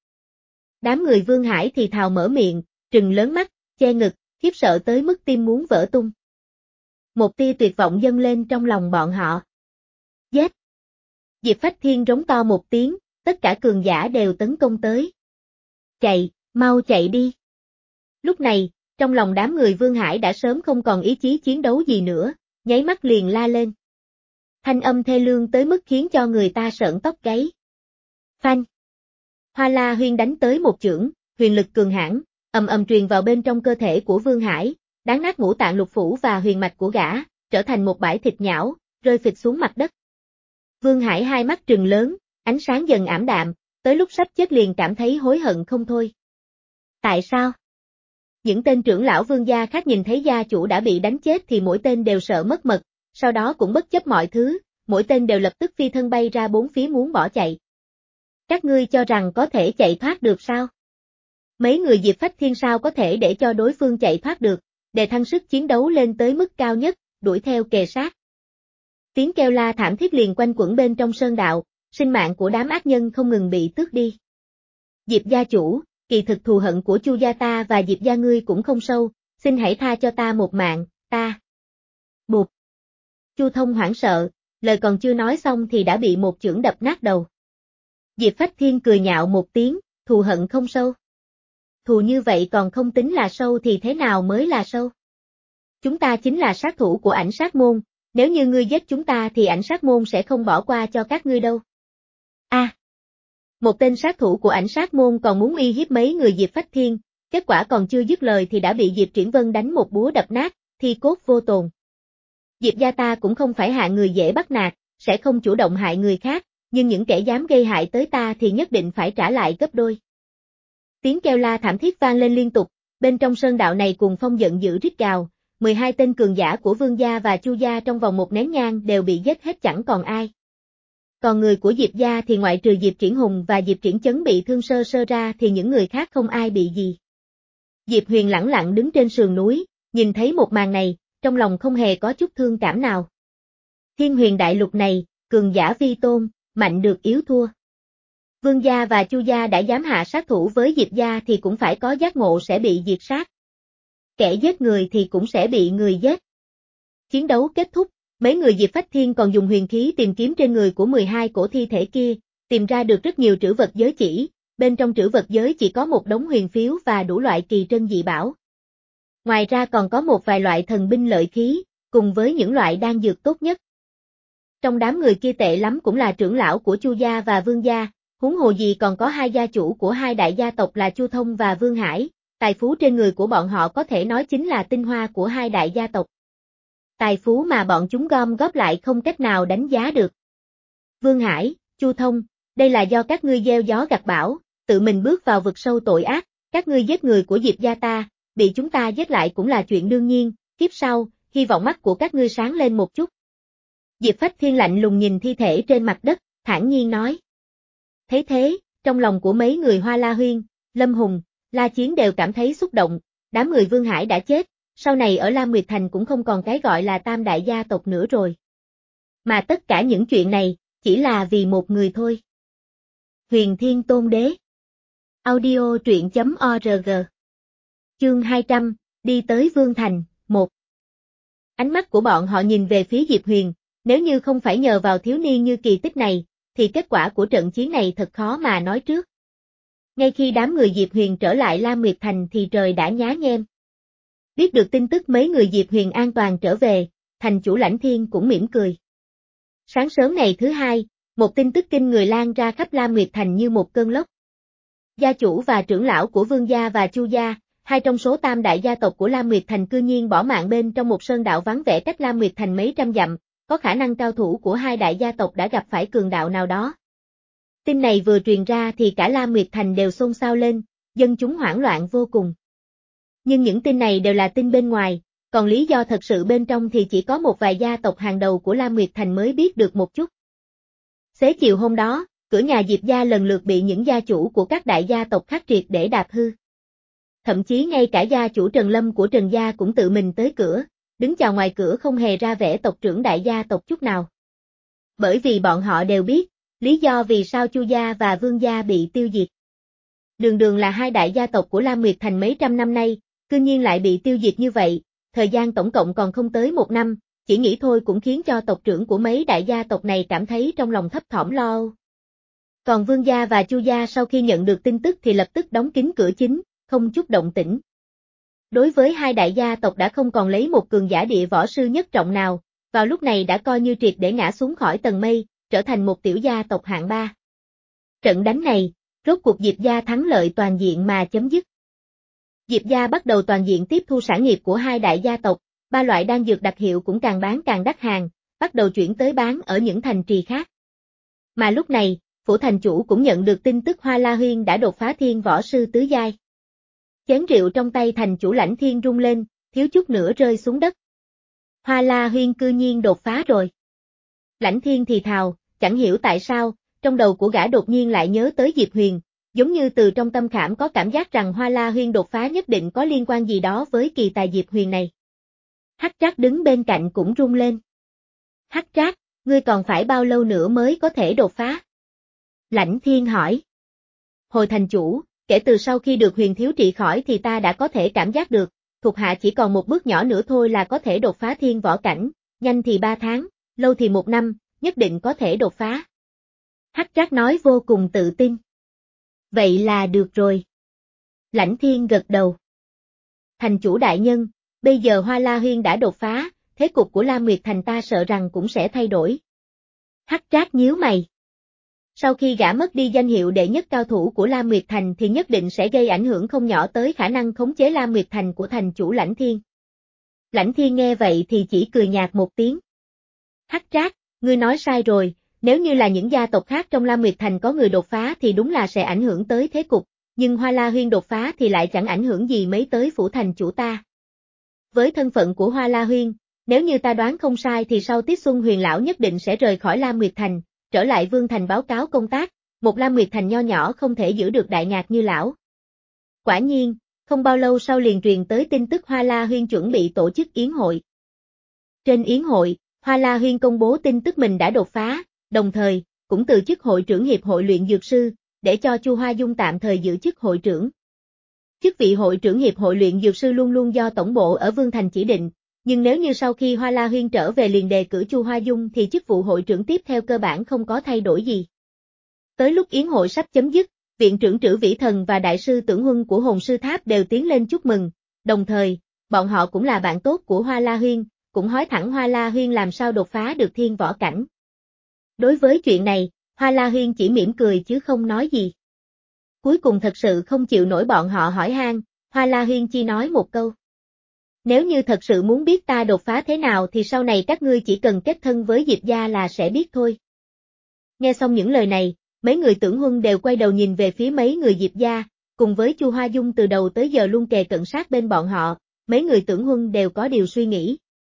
Đám người Vương Hải thì thào mở miệng, trừng lớn mắt, che ngực, khiếp sợ tới mức tim muốn vỡ tung. Một tia tuyệt vọng dâng lên trong lòng bọn họ. Giết! Diệp Phách Thiên rống to một tiếng, tất cả cường giả đều tấn công tới. Chạy, mau chạy đi! Lúc này, trong lòng đám người Vương Hải đã sớm không còn ý chí chiến đấu gì nữa, nháy mắt liền la lên. Thanh âm thê lương tới mức khiến cho người ta sởn tóc gáy. Phanh! Hoa La Huyên đánh tới một chưởng, huyền lực cường hãn, ầm ầm truyền vào bên trong cơ thể của Vương Hải, đánh nát ngũ tạng lục phủ và huyền mạch của gã, trở thành một bãi thịt nhão, rơi phịch xuống mặt đất. Vương Hải hai mắt trừng lớn, ánh sáng dần ảm đạm, tới lúc sắp chết liền cảm thấy hối hận không thôi. Tại sao? Những tên trưởng lão Vương gia khác nhìn thấy gia chủ đã bị đánh chết thì mỗi tên đều sợ mất mật, sau đó cũng bất chấp mọi thứ, mỗi tên đều lập tức phi thân bay ra bốn phía muốn bỏ chạy. Các ngươi cho rằng có thể chạy thoát được sao? Mấy người Diệp Phách Thiên sao có thể để cho đối phương chạy thoát được, để thăng sức chiến đấu lên tới mức cao nhất, đuổi theo kề sát. Tiếng kêu la thảm thiết liền quanh quẩn bên trong sơn đạo, sinh mạng của đám ác nhân không ngừng bị tước đi. Diệp gia chủ, kỳ thực thù hận của Chu gia ta và Diệp gia ngươi cũng không sâu, xin hãy tha cho ta một mạng, ta. Bụp. Chu Thông hoảng sợ, lời còn chưa nói xong thì đã bị một chưởng đập nát đầu. Diệp Phách Thiên cười nhạo một tiếng, thù hận không sâu. Thù như vậy còn không tính là sâu thì thế nào mới là sâu? Chúng ta chính là sát thủ của Ảnh Sát Môn, nếu như ngươi giết chúng ta thì Ảnh Sát Môn sẽ không bỏ qua cho các ngươi đâu. A. À, một tên sát thủ của Ảnh Sát Môn còn muốn uy hiếp mấy người Diệp Phách Thiên, kết quả còn chưa dứt lời thì đã bị Diệp Triển Vân đánh một búa đập nát, thi cốt vô tồn. Diệp gia ta cũng không phải hạ người dễ bắt nạt, sẽ không chủ động hại người khác, nhưng những kẻ dám gây hại tới ta thì nhất định phải trả lại gấp đôi. Tiếng kêu la thảm thiết vang lên liên tục, bên trong sơn đạo này cùng phong giận dữ rít gào, mười hai tên cường giả của Vương gia và Chu gia trong vòng một nén nhang đều bị giết hết chẳng còn ai. Còn người của Diệp gia thì ngoại trừ Diệp Triển Hùng và Diệp Triển Chấn bị thương sơ sơ ra thì những người khác không ai bị gì. Diệp Huyền lẳng lặng đứng trên sườn núi, nhìn thấy một màn này, trong lòng không hề có chút thương cảm nào. Thiên Huyền đại lục này, cường giả vi tôn, mạnh được yếu thua. Vương gia và Chu gia đã dám hạ sát thủ với Diệp gia thì cũng phải có giác ngộ sẽ bị diệt sát. Kẻ giết người thì cũng sẽ bị người giết. Chiến đấu kết thúc, mấy người Diệp Phách Thiên còn dùng huyền khí tìm kiếm trên người của mười hai cổ thi thể kia, tìm ra được rất nhiều trữ vật giới chỉ, bên trong trữ vật giới chỉ có một đống huyền phiếu và đủ loại kỳ trân dị bảo. Ngoài ra còn có một vài loại thần binh lợi khí, cùng với những loại đan dược tốt nhất. Trong đám người kia tệ lắm cũng là trưởng lão của Chu gia và Vương gia, huống hồ gì còn có hai gia chủ của hai đại gia tộc là Chu Thông và Vương Hải, tài phú trên người của bọn họ có thể nói chính là tinh hoa của hai đại gia tộc. Tài phú mà bọn chúng gom góp lại không cách nào đánh giá được. Vương Hải, Chu Thông, đây là do các ngươi gieo gió gặt bão, tự mình bước vào vực sâu tội ác, các ngươi giết người của Diệp gia ta, bị chúng ta giết lại cũng là chuyện đương nhiên, kiếp sau, hy vọng mắt của các ngươi sáng lên một chút. Diệp Phách Thiên lạnh lùng nhìn thi thể trên mặt đất, thản nhiên nói. Thấy thế, trong lòng của mấy người Hoa La Huyên, Lâm Hùng, La Chiến đều cảm thấy xúc động, đám người Vương Hải đã chết, sau này ở Lam Nguyệt Thành cũng không còn cái gọi là tam đại gia tộc nữa rồi. Mà tất cả những chuyện này, chỉ là vì một người thôi. Huyền Thiên Tôn Đế. Audio truyện chấm org. Chương hai trăm, đi tới Vương Thành, một. Ánh mắt của bọn họ nhìn về phía Diệp Huyền, nếu như không phải nhờ vào thiếu niên như kỳ tích này, thì kết quả của trận chiến này thật khó mà nói trước. Ngay khi đám người Diệp Huyền trở lại Lam Nguyệt Thành thì trời đã nhá nhem. Biết được tin tức mấy người Diệp Huyền an toàn trở về, thành chủ Lãnh Thiên cũng mỉm cười. Sáng sớm ngày thứ hai, một tin tức kinh người lan ra khắp Lam Nguyệt Thành như một cơn lốc. Gia chủ và trưởng lão của Vương gia và Chu gia, hai trong số tam đại gia tộc của Lam Nguyệt Thành cư nhiên bỏ mạng bên trong một sơn đạo vắng vẻ cách Lam Nguyệt Thành mấy trăm dặm, có khả năng cao thủ của hai đại gia tộc đã gặp phải cường đạo nào đó. Tin này vừa truyền ra thì cả Lam Nguyệt Thành đều xôn xao lên, dân chúng hoảng loạn vô cùng. Nhưng những tin này đều là tin bên ngoài, còn lý do thật sự bên trong thì chỉ có một vài gia tộc hàng đầu của Lam Nguyệt Thành mới biết được một chút. Xế chiều hôm đó, cửa nhà Diệp gia lần lượt bị những gia chủ của các đại gia tộc khác triệt để đạp hư. Thậm chí ngay cả gia chủ Trần Lâm của Trần gia cũng tự mình tới cửa, đứng chào ngoài cửa không hề ra vẻ tộc trưởng đại gia tộc chút nào. Bởi vì bọn họ đều biết, lý do vì sao Chu gia và Vương gia bị tiêu diệt. Đường đường là hai đại gia tộc của Lam Nguyệt Thành mấy trăm năm nay, cư nhiên lại bị tiêu diệt như vậy, thời gian tổng cộng còn không tới một năm, chỉ nghĩ thôi cũng khiến cho tộc trưởng của mấy đại gia tộc này cảm thấy trong lòng thấp thỏm lo âu. Còn Vương gia và Chu gia sau khi nhận được tin tức thì lập tức đóng kín cửa chính, không chút động tĩnh. Đối với hai đại gia tộc đã không còn lấy một cường giả địa võ sư nhất trọng nào, vào lúc này đã coi như triệt để ngã xuống khỏi tầng mây, trở thành một tiểu gia tộc hạng ba. Trận đánh này, rốt cuộc Diệp gia thắng lợi toàn diện mà chấm dứt. Diệp gia bắt đầu toàn diện tiếp thu sản nghiệp của hai đại gia tộc, ba loại đan dược đặc hiệu cũng càng bán càng đắt hàng, bắt đầu chuyển tới bán ở những thành trì khác. Mà lúc này, phủ thành chủ cũng nhận được tin tức Hoa La Huyên đã đột phá thiên võ sư tứ giai. Chén rượu trong tay thành chủ Lãnh Thiên rung lên, thiếu chút nữa rơi xuống đất. Hoa La Huyên cư nhiên đột phá rồi. Lãnh Thiên thì thào, chẳng hiểu tại sao, trong đầu của gã đột nhiên lại nhớ tới Diệp Huyền, giống như từ trong tâm khảm có cảm giác rằng Hoa La Huyên đột phá nhất định có liên quan gì đó với kỳ tài Diệp Huyền này. Hắc Trác đứng bên cạnh cũng rung lên. Hắc Trác, ngươi còn phải bao lâu nữa mới có thể đột phá? Lãnh Thiên hỏi. Hồi thành chủ, kể từ sau khi được Huyền thiếu trị khỏi thì ta đã có thể cảm giác được, thuộc hạ chỉ còn một bước nhỏ nữa thôi là có thể đột phá thiên võ cảnh, nhanh thì ba tháng, lâu thì một năm, nhất định có thể đột phá. Hắc Trác nói vô cùng tự tin. Vậy là được rồi. Lãnh Thiên gật đầu. Thành chủ đại nhân, bây giờ Hoa La Huyên đã đột phá, thế cục của Lam Nguyệt Thành ta sợ rằng cũng sẽ thay đổi. Hắc Trác nhíu mày. Sau khi gã mất đi danh hiệu đệ nhất cao thủ của Lam Nguyệt Thành thì nhất định sẽ gây ảnh hưởng không nhỏ tới khả năng khống chế Lam Nguyệt Thành của thành chủ Lãnh Thiên. Lãnh Thiên nghe vậy thì chỉ cười nhạt một tiếng. Hắc Trác, ngươi nói sai rồi, nếu như là những gia tộc khác trong Lam Nguyệt Thành có người đột phá thì đúng là sẽ ảnh hưởng tới thế cục, nhưng Hoa La Huyên đột phá thì lại chẳng ảnh hưởng gì mấy tới phủ thành chủ ta. Với thân phận của Hoa La Huyên, nếu như ta đoán không sai thì sau Tiết Xuân Huyền lão nhất định sẽ rời khỏi Lam Nguyệt Thành, trở lại Vương Thành báo cáo công tác, một Lam Nguyệt Thành nho nhỏ không thể giữ được đại ngạc như lão. Quả nhiên, không bao lâu sau liền truyền tới tin tức Hoa La Huyên chuẩn bị tổ chức yến hội. Trên yến hội, Hoa La Huyên công bố tin tức mình đã đột phá, đồng thời, cũng từ chức hội trưởng hiệp hội luyện dược sư, để cho Chu Hoa Dung tạm thời giữ chức hội trưởng. Chức vị hội trưởng Hiệp hội luyện dược sư luôn luôn do tổng bộ ở Vương Thành chỉ định, nhưng nếu như sau khi Hoa La Huyên trở về liền đề cử Chu Hoa Dung thì chức vụ hội trưởng tiếp theo cơ bản không có thay đổi gì. Tới lúc yến hội sắp chấm dứt, viện trưởng Trử Vĩ Thần và đại sư Tưởng Huân của Hồn Sư Tháp đều tiến lên chúc mừng, đồng thời, bọn họ cũng là bạn tốt của Hoa La Huyên, cũng hỏi thẳng Hoa La Huyên làm sao đột phá được thiên võ cảnh. Đối với chuyện này, Hoa La Huyên chỉ mỉm cười chứ không nói gì. Cuối cùng thật sự không chịu nổi bọn họ hỏi han, Hoa La Huyên chỉ nói một câu. Nếu như thật sự muốn biết ta đột phá thế nào thì sau này các ngươi chỉ cần kết thân với Diệp gia là sẽ biết thôi. Nghe xong những lời này, mấy người Tưởng Huân đều quay đầu nhìn về phía mấy người Diệp gia, cùng với Chu Hoa Dung từ đầu tới giờ luôn kề cận sát bên bọn họ, mấy người Tưởng Huân đều có điều suy nghĩ.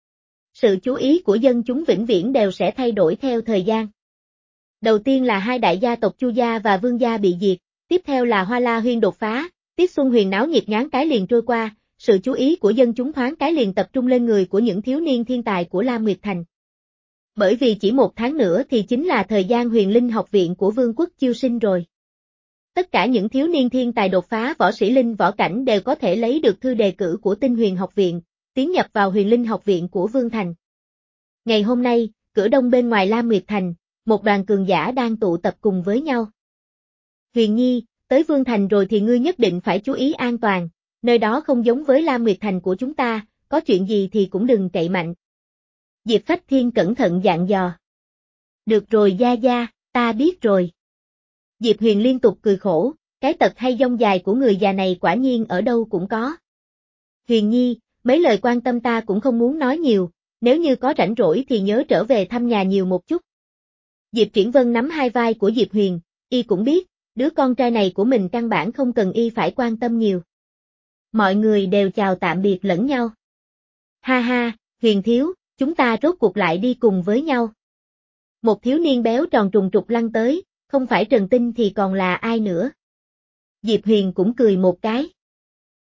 Sự chú ý của dân chúng vĩnh viễn đều sẽ thay đổi theo thời gian. Đầu tiên là hai đại gia tộc Chu gia và Vương gia bị diệt, tiếp theo là Hoa La Huyên đột phá, Tiết Xuân Huyền náo nhiệt ngán cái liền trôi qua, sự chú ý của dân chúng thoáng cái liền tập trung lên người của những thiếu niên thiên tài của Lam Nguyệt Thành. Bởi vì chỉ một tháng nữa thì chính là thời gian Huyền Linh học viện của Vương quốc chiêu sinh rồi. Tất cả những thiếu niên thiên tài đột phá võ sĩ linh võ cảnh đều có thể lấy được thư đề cử của Tinh Huyền học viện, tiến nhập vào Huyền Linh học viện của Vương Thành. Ngày hôm nay, cửa đông bên ngoài Lam Nguyệt Thành, một đoàn cường giả đang tụ tập cùng với nhau. Huyền Nhi, tới Vương Thành rồi thì ngươi nhất định phải chú ý an toàn, nơi đó không giống với Lam Nguyệt Thành của chúng ta, có chuyện gì thì cũng đừng cậy mạnh. Diệp Phách Thiên cẩn thận dặn dò. Được rồi gia gia, ta biết rồi. Diệp Huyền liên tục cười khổ, cái tật hay dông dài của người già này quả nhiên ở đâu cũng có. Huyền Nhi, mấy lời quan tâm ta cũng không muốn nói nhiều, nếu như có rảnh rỗi thì nhớ trở về thăm nhà nhiều một chút. Diệp Triển Vân nắm hai vai của Diệp Huyền, y cũng biết, đứa con trai này của mình căn bản không cần y phải quan tâm nhiều. Mọi người đều chào tạm biệt lẫn nhau. Ha ha, Huyền thiếu, chúng ta rốt cuộc lại đi cùng với nhau. Một thiếu niên béo tròn trùng trục lăn tới, không phải Trần Tinh thì còn là ai nữa. Diệp Huyền cũng cười một cái.